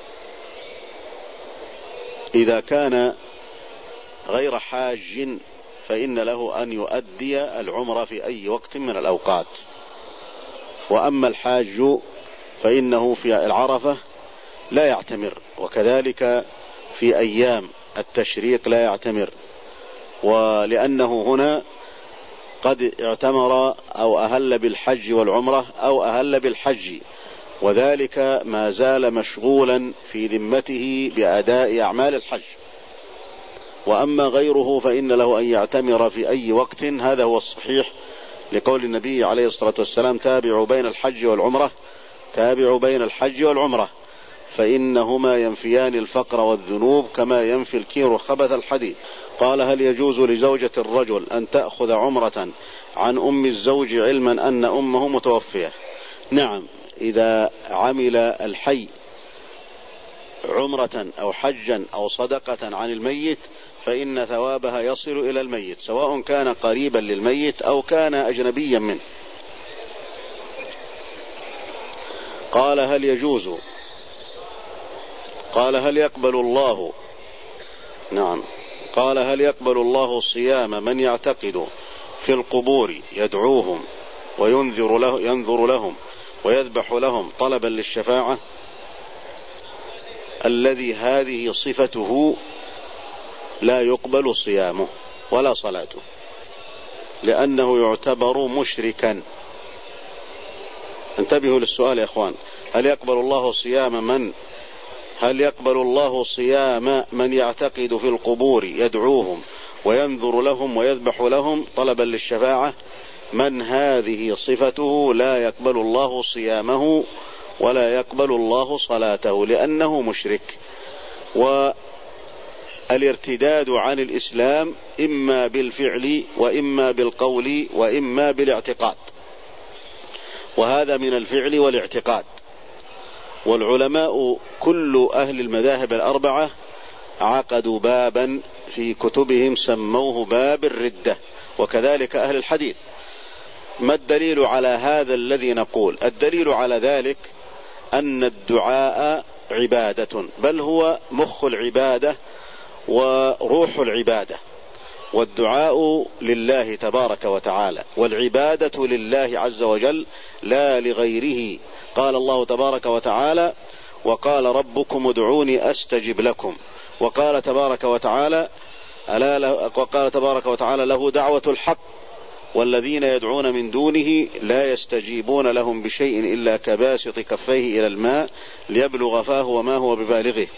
إذا كان غير حاج فإن له أن يؤدي العمرة في أي وقت من الأوقات. وأما الحاج فإنه في العرفة لا يعتمر، وكذلك في أيام التشريق لا يعتمر، ولأنه هنا قد اعتمر أو أهل بالحج والعمرة أو أهل بالحج، وذلك ما زال مشغولا في ذمته بأداء أعمال الحج. وأما غيره فإن له أن يعتمر في أي وقت، هذا هو الصحيح، لقول النبي عليه الصلاة والسلام: تابعوا بين الحج والعمرة، تابعوا بين الحج والعمرة، فإنهما ينفيان الفقر والذنوب كما ينفي الكير خبث الحديد. قال: هل يجوز لزوجة الرجل أن تأخذ عمرة عن أم الزوج علما أن أمه متوفية؟ نعم، إذا عمل الحي عمرة أو حجا أو صدقة عن الميت فإن ثوابها يصل إلى الميت، سواء كان قريبا للميت أو كان أجنبيا منه. قال: هل يجوز قال هل يقبل الله نعم قال هل يقبل الله صيام من يعتقد في القبور يدعوهم وينذر له ينذر لهم ويذبح لهم طلبا للشفاعة، الذي هذه صفته لا يقبل صيامه ولا صلاته، لأنه يعتبر مشركا. انتبهوا للسؤال يا اخوان: هل يقبل الله صيام من هل يقبل الله صيام من يعتقد في القبور يدعوهم وينذر لهم ويذبح لهم طلبا للشفاعة؟ من هذه صفته لا يقبل الله صيامه ولا يقبل الله صلاته، لأنه مشرك. والارتداد عن الإسلام إما بالفعل وإما بالقول وإما بالاعتقاد، وهذا من الفعل والاعتقاد. والعلماء كل أهل المذاهب الأربعة عقدوا بابا في كتبهم سموه باب الردة، وكذلك أهل الحديث. ما الدليل على هذا الذي نقول؟ الدليل على ذلك أن الدعاء عبادة، بل هو مخ العبادة وروح العبادة، والدعاء لله تبارك وتعالى، والعبادة لله عز وجل لا لغيره. قال الله تبارك وتعالى: وقال ربكم ادعوني أستجب لكم. وقال تبارك وتعالى ألا وقال تبارك وتعالى: له دعوة الحق والذين يدعون من دونه لا يستجيبون لهم بشيء إلا كباسط كفيه إلى الماء ليبلغ فاه وما هو ببالغه.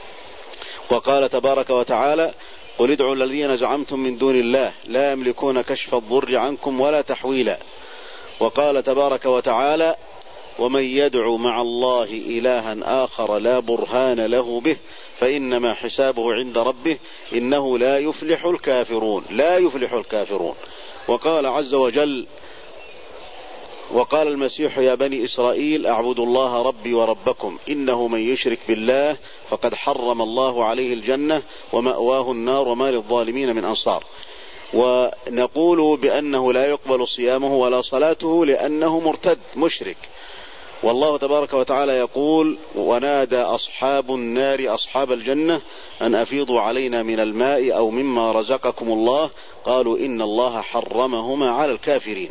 وقال تبارك وتعالى: قل ادعوا الذين زعمتم من دون الله لا يملكون كشف الضر عنكم ولا تحويلا. وقال تبارك وتعالى: ومن يدعو مع الله إلها آخر لا برهان له به فإنما حسابه عند ربه إنه لا يفلح الكافرون لا يفلح الكافرون. وقال عز وجل: وقال المسيح يا بني إسرائيل اعبدوا الله ربي وربكم إنه من يشرك بالله فقد حرم الله عليه الجنة ومأواه النار وما للظالمين من أنصار. ونقول بأنه لا يقبل صيامه ولا صلاته لأنه مرتد مشرك. والله تبارك وتعالى يقول: ونادى أصحاب النار أصحاب الجنة أن أفيضوا علينا من الماء أو مما رزقكم الله قالوا إن الله حرمهما على الكافرين.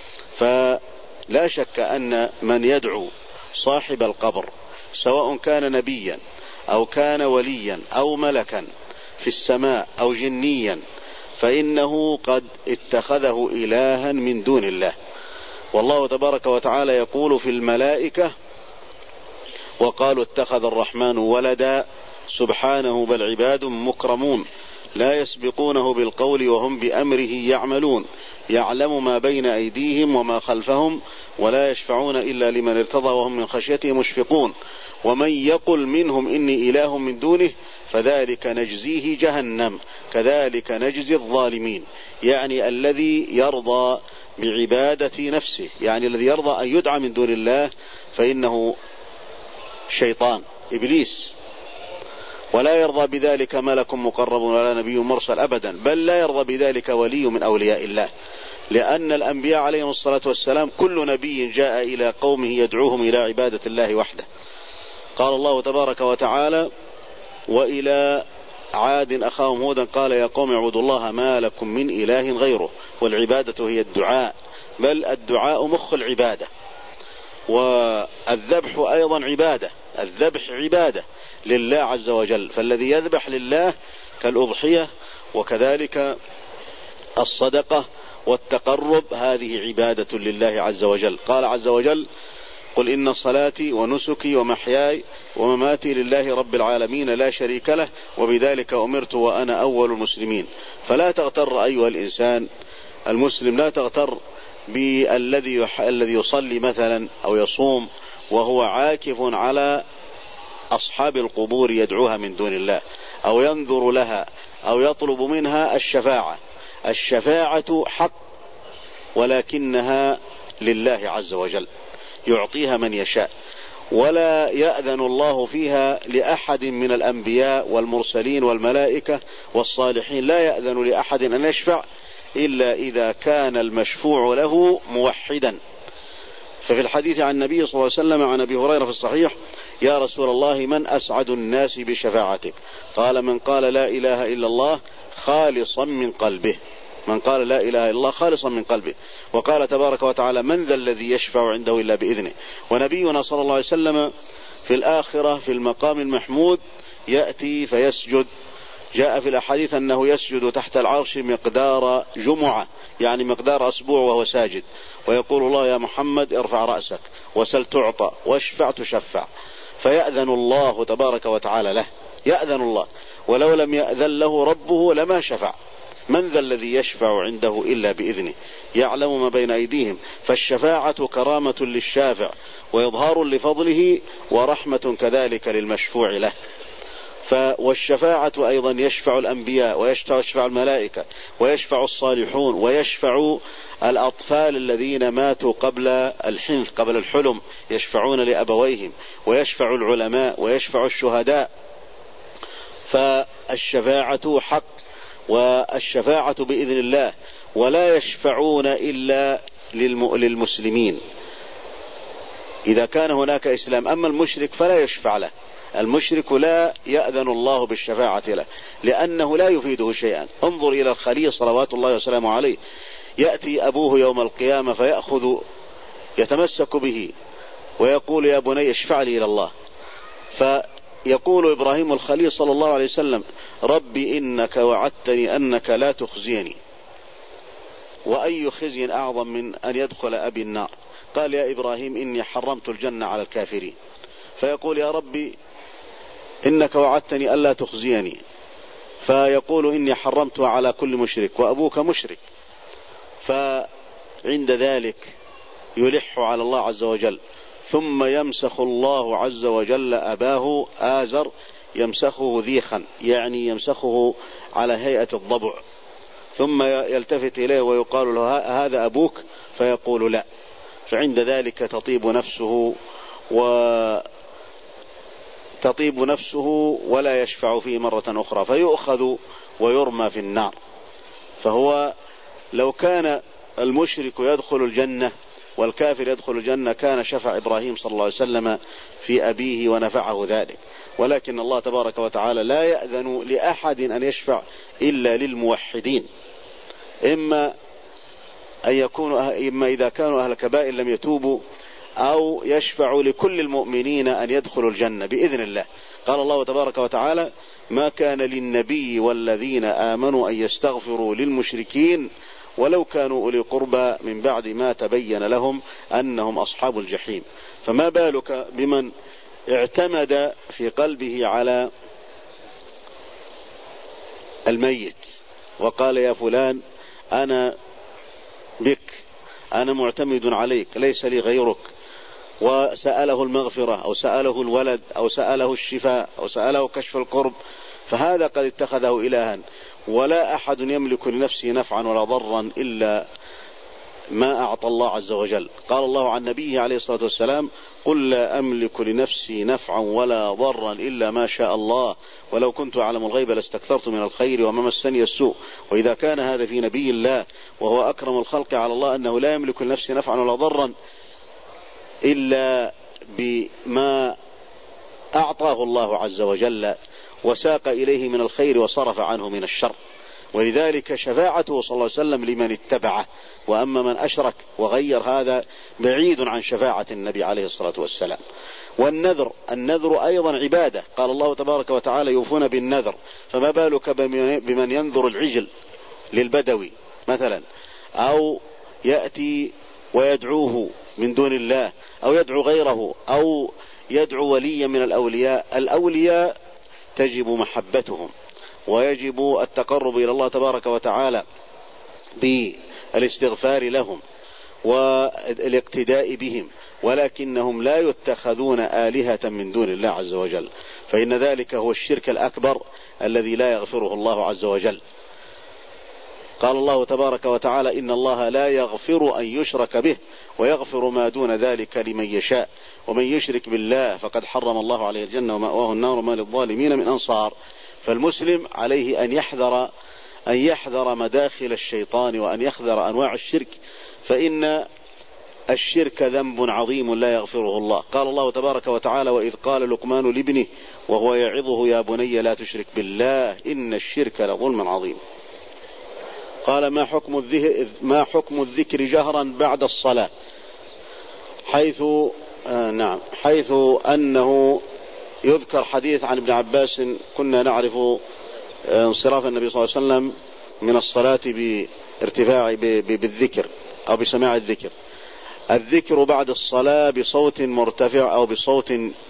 فلا شك أن من يدعو صاحب القبر سواء كان نبيا أو كان وليا أو ملكا في السماء أو جنيا فإنه قد اتخذه إلها من دون الله. والله تبارك وتعالى يقول في الملائكة: وقالوا اتخذ الرحمن ولدا سبحانه بل عباد مكرمون لا يسبقونه بالقول وهم بأمره يعملون يعلم ما بين أيديهم وما خلفهم ولا يشفعون إلا لمن ارتضى وهم من خشيته مشفقون ومن يقل منهم إني إله من دونه فذلك نجزيه جهنم كذلك نجزي الظالمين. يعني الذي يرضى بعبادة نفسه، يعني الذي يرضى أن يدعى من دون الله فإنه شيطان إبليس، ولا يرضى بذلك ملك مقرب ولا نبي مرسل أبدا، بل لا يرضى بذلك ولي من أولياء الله، لأن الأنبياء عليهم الصلاة والسلام كل نبي جاء إلى قومه يدعوهم إلى عبادة الله وحده. قال الله تبارك وتعالى: وإلى عاد أخاهم هودا قال يا قوم اعبدوا الله ما لكم من إله غيره. والعبادة هي الدعاء، بل الدعاء مخ العبادة. والذبح أيضا عبادة، الذبح عبادة لله عز وجل، فالذي يذبح لله كالأضحية وكذلك الصدقة والتقرب هذه عبادة لله عز وجل. قال عز وجل: قل إن صلاتي ونسكي ومحياي ومماتي لله رب العالمين لا شريك له وبذلك أمرت وأنا أول المسلمين. فلا تغتر أيها الإنسان المسلم، لا تغتر بالذي الذي يصلي مثلا أو يصوم وهو عاكف على أصحاب القبور يدعوها من دون الله أو ينظر لها أو يطلب منها الشفاعة. الشفاعة حق ولكنها لله عز وجل يعطيها من يشاء، ولا يأذن الله فيها لأحد من الأنبياء والمرسلين والملائكة والصالحين، لا يأذن لأحد أن يشفع إلا إذا كان المشفوع له موحدا. ففي الحديث عن النبي صلى الله عليه وسلم عن أبي هريرة في الصحيح: يا رسول الله من أسعد الناس بشفاعتك؟ قال: من قال لا إله إلا الله خالصا من قلبه، من قال لا إله إلا الله خالصا من قلبه. وقال تبارك وتعالى: من ذا الذي يشفع عنده إلا بإذنه. ونبينا صلى الله عليه وسلم في الآخرة في المقام المحمود يأتي فيسجد، جاء في الأحاديث أنه يسجد تحت العرش مقدار جمعة، يعني مقدار أسبوع وهو ساجد، ويقول الله: يا محمد ارفع رأسك وسل تعطى واشفع تشفع. فيأذن الله تبارك وتعالى له، يأذن الله، ولو لم يأذن له ربه لما شفع. من ذا الذي يشفع عنده إلا بإذنه يعلم ما بين أيديهم. فالشفاعة كرامة للشافع وإظهار لفضله ورحمة كذلك للمشفوع له. والشفاعة أيضا يشفع الأنبياء ويشفع الملائكة ويشفع الصالحون ويشفع الأطفال الذين ماتوا قبل الحنث قبل الحلم، يشفعون لأبويهم، ويشفع العلماء ويشفع الشهداء. فالشفاعة حق، والشفاعة بإذن الله، ولا يشفعون إلا للمسلمين إذا كان هناك إسلام. أما المشرك فلا يشفع له، المشرك لا يأذن الله بالشفاعة له لأنه لا يفيده شيئا. انظر إلى الخليل صلوات الله وسلامه عليه، يأتي أبوه يوم القيامة فيأخذ يتمسك به ويقول يا بني اشفع لي إلى الله، فيقول إبراهيم الخليل صلى الله عليه وسلم ربي إنك وعدتني أنك لا تخزيني، وأي خزي أعظم من أن يدخل أبي النار؟ قال يا إبراهيم إني حرمت الجنة على الكافرين. فيقول يا ربي إنك وعدتني ألا تخزيني، فيقول إني حرمتها على كل مشرك وأبوك مشرك. فعند ذلك يلح على الله عز وجل، ثم يمسخ الله عز وجل أباه آزر، يمسخه ذيخا يعني يمسخه على هيئة الضبع، ثم يلتفت إليه ويقال له هذا أبوك؟ فيقول لا. فعند ذلك تطيب نفسه وتطيب نفسه ولا يشفع فيه مرة أخرى، فيؤخذ ويرمى في النار. فهو لو كان المشرك يدخل الجنة والكافر يدخل الجنة كان شفع إبراهيم صلى الله عليه وسلم في أبيه ونفعه ذلك، ولكن الله تبارك وتعالى لا يأذن لأحد أن يشفع إلا للموحدين، إما أن يكونوا إما إذا كانوا أهل كبائر لم يتوبوا، أو يشفع لكل المؤمنين أن يدخلوا الجنة بإذن الله. قال الله تبارك وتعالى ما كان للنبي والذين آمنوا أن يستغفروا للمشركين ولو كانوا أولي قربى من بعد ما تبين لهم أنهم أصحاب الجحيم. فما بالك بمن اعتمد في قلبه على الميت وقال يا فلان أنا بك، أنا معتمد عليك ليس لي غيرك، وسأله المغفرة أو سأله الولد أو سأله الشفاء أو سأله كشف القرب، فهذا قد اتخذه إلها. ولا أحد يملك لنفسه نفعا ولا ضرا إلا ما أعطى الله عز وجل. قال الله عن نبيه عليه الصلاة والسلام قل لا أملك لنفسي نفعا ولا ضرا إلا ما شاء الله ولو كنت أعلم الغيب لاستكثرت من الخير وما مسني السوء. وإذا كان هذا في نبي الله وهو أكرم الخلق على الله أنه لا يملك لنفسه نفعا ولا ضرا إلا بما أعطاه الله عز وجل وساق إليه من الخير وصرف عنه من الشر، ولذلك شفاعته صلى الله عليه وسلم لمن اتبعه. وأما من أشرك وغير هذا بعيد عن شفاعة النبي عليه الصلاة والسلام. والنذر، النذر أيضا عبادة، قال الله تبارك وتعالى يوفون بالنذر، فما بالك بمن ينذر العجل للبدوي مثلا، أو يأتي ويدعوه من دون الله، أو يدعو غيره، أو يدعو وليا من الأولياء. الأولياء تجب محبتهم ويجب التقرب إلى الله تبارك وتعالى بالاستغفار لهم والاقتداء بهم، ولكنهم لا يتخذون آلهة من دون الله عز وجل، فإن ذلك هو الشرك الأكبر الذي لا يغفره الله عز وجل. قال الله تبارك وتعالى إن الله لا يغفر أن يشرك به ويغفر ما دون ذلك لمن يشاء ومن يشرك بالله فقد حرم الله عليه الجنة ومأواه النار وما للظالمين من أنصار. فالمسلم عليه أن يحذر أن يحذر مداخل الشيطان وأن يحذر أنواع الشرك، فإن الشرك ذنب عظيم لا يغفره الله. قال الله تبارك وتعالى وإذ قال لقمان لابنه وهو يعظه يا بني لا تشرك بالله إن الشرك لظلم عظيم. قال ما حكم الذكر, ما حكم الذكر جهرا بعد الصلاة، حيث آه نعم حيث أنه يذكر حديث عن ابن عباس كنا نعرف انصراف النبي صلى الله عليه وسلم من الصلاة بارتفاع بالذكر أو بسماع الذكر. الذكر بعد الصلاة بصوت مرتفع أو بصوت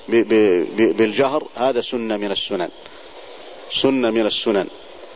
بالجهر هذا سنة من السنن، سنة من السنن.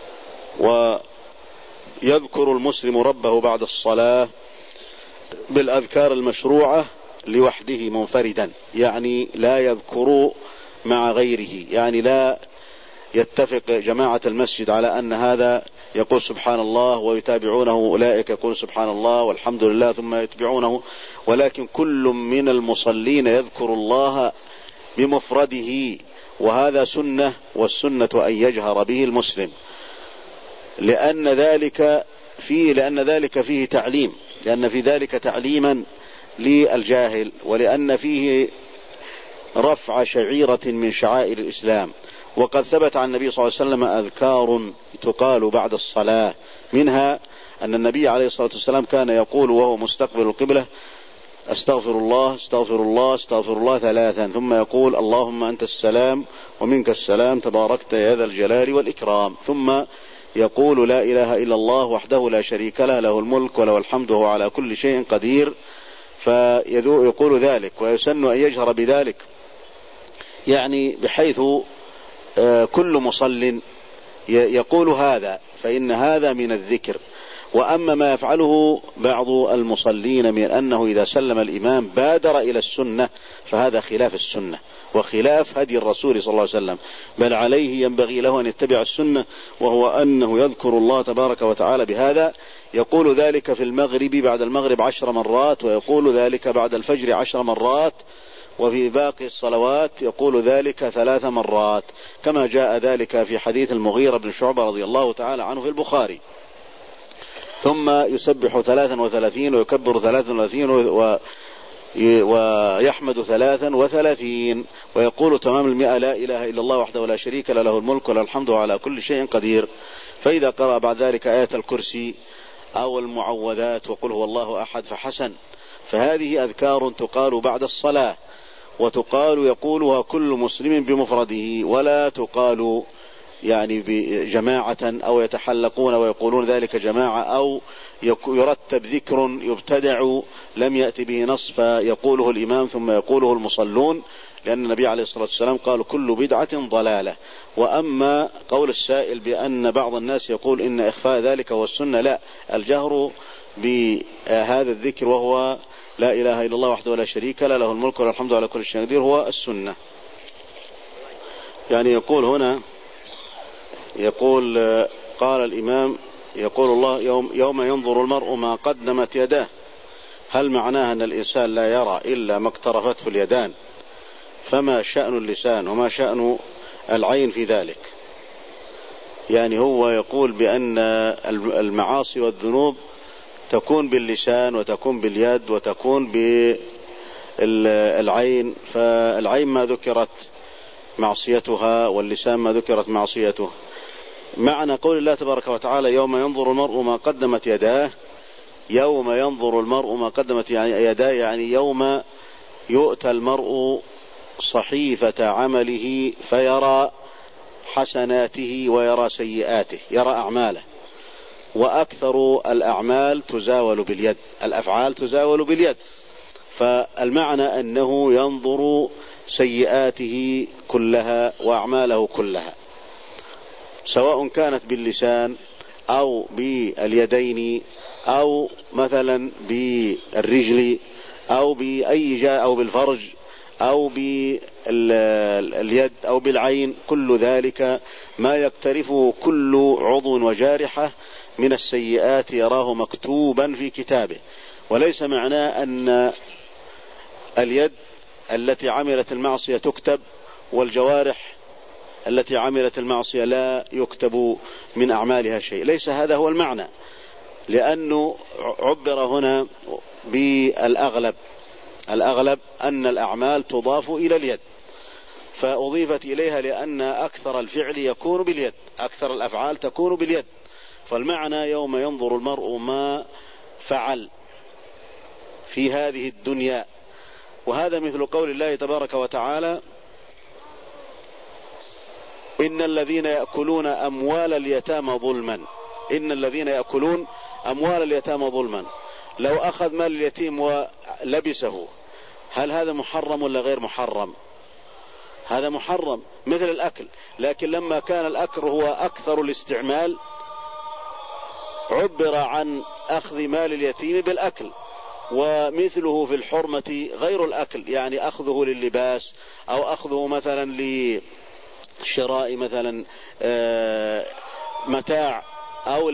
ويذكر المسلم ربه بعد الصلاة بالأذكار المشروعة لوحده منفردا، يعني لا يذكر مع غيره، يعني لا يتفق جماعة المسجد على أن هذا يقول سبحان الله ويتابعونه أولئك يقول سبحان الله والحمد لله ثم يتبعونه، ولكن كل من المصلين يذكر الله بمفرده، وهذا سنة، والسنة أن يجهر به المسلم، لأن ذلك فيه لأن ذلك فيه تعليم، لأن في ذلك تعليما للجاهل، ولأن فيه رفع شعيرة من شعائر الإسلام. وقد ثبت عن النبي صلى الله عليه وسلم أذكار تقال بعد الصلاة، منها أن النبي عليه الصلاة والسلام كان يقول وهو مستقبل القبلة: استغفر الله استغفر الله استغفر الله ثلاثا، ثم يقول: اللهم أنت السلام ومنك السلام تباركت يا ذا الجلال والإكرام، ثم يقول: لا إله إلا الله وحده لا شريك له، له الملك وله الحمد وهو على كل شيء قدير. فيقول ذلك، ويسن أن يجهر بذلك، يعني بحيث كل مصل يقول هذا، فإن هذا من الذكر. وأما ما يفعله بعض المصلين من أنه إذا سلم الإمام بادر إلى السنة، فهذا خلاف السنة وخلاف هدي الرسول صلى الله عليه وسلم، بل عليه ينبغي له أن يتبع السنة، وهو أنه يذكر الله تبارك وتعالى بهذا. يقول ذلك في المغرب بعد المغرب عشر مرات، ويقول ذلك بعد الفجر عشر مرات، وفي باقي الصلوات يقول ذلك ثلاث مرات، كما جاء ذلك في حديث المغيرة بن شعبة رضي الله تعالى عنه في البخاري. ثم يسبح ثلاثا وثلاثين ويكبر ثلاثا وثلاثين ويحمد ثلاثا وثلاثين، ويقول تمام المئة: لا إله إلا الله وحده لا شريك له، له الملك وله الحمد وعلى كل شيء قدير. فإذا قرأ بعد ذلك آية الكرسي أو المعوذات وقل هو الله أحد فحسن. فهذه أذكار تقال بعد الصلاة، وتقال يقولها كل مسلم بمفرده، ولا تقال يعني بجماعة أو يتحلقون ويقولون ذلك جماعة، أو يرتب ذكر يبتدع لم يأتي به نص فيقوله الإمام ثم يقوله المصلون، لأن النبي عليه الصلاة والسلام قال: كل بدعة ضلالة. وأما قول السائل بأن بعض الناس يقول إن إخفاء ذلك هو السنة، لا، الجهر بهذا الذكر وهو لا إله إلا الله وحده لا شريك له، له الملك وله الحمد على كل شيء قدير هو السنة. يعني يقول هنا، يقول قال الإمام، يقول الله: يوم, يوم ينظر المرء ما قدمت يداه. هل معناها أن الإنسان لا يرى إلا ما اقترفته اليدان؟ فما شأن اللسان وما شأن العين في ذلك؟ يعني هو يقول بأن المعاصي والذنوب تكون باللسان وتكون باليد وتكون بالعين، فالعين ما ذكرت معصيتها واللسان ما ذكرت معصيته. معنى قول الله تبارك وتعالى: يوم ينظر المرء ما قدمت يداه، يوم ينظر المرء ما قدمت يداه، يعني يوم يؤتى المرء صحيفة عمله فيرى حسناته ويرى سيئاته، يرى أعماله. وأكثر الأعمال تزاول باليد، الأفعال تزاول باليد، فالمعنى أنه ينظر سيئاته كلها وأعماله كلها، سواء كانت باللسان أو باليدين أو مثلا بالرجل أو بأي جاء أو بالفرج أو باليد أو بالعين، كل ذلك ما يقترفه كل عضو وجارحة من السيئات يراه مكتوبا في كتابه. وليس معناه أن اليد التي عملت المعصية تكتب والجوارح التي عملت المعصية لا يكتب من أعمالها شيء، ليس هذا هو المعنى، لأنه عبر هنا بالأغلب، الأغلب أن الأعمال تضاف إلى اليد، فأضيفت إليها لأن أكثر الفعل يكون باليد، أكثر الأفعال تكون باليد. فالمعنى يوم ينظر المرء ما فعل في هذه الدنيا. وهذا مثل قول الله تبارك وتعالى: إن الذين يأكلون أموال اليتامى ظلما، إن الذين يأكلون أموال اليتامى ظلما. لو أخذ مال اليتيم ولبسه، هل هذا محرم ولا غير محرم؟ هذا محرم مثل الأكل، لكن لما كان الأكل هو أكثر الاستعمال عبر عن أخذ مال اليتيم بالأكل. ومثله في الحرمة غير الأكل، يعني أخذه لللباس أو أخذه مثلا لشراء مثلا متاع أو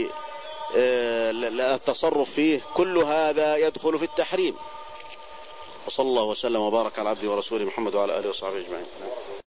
للتصرف فيه، كل هذا يدخل في التحريم. وصلى الله وسلم وبارك على عبده ورسوله محمد وعلى آله وصحبه أجمعين.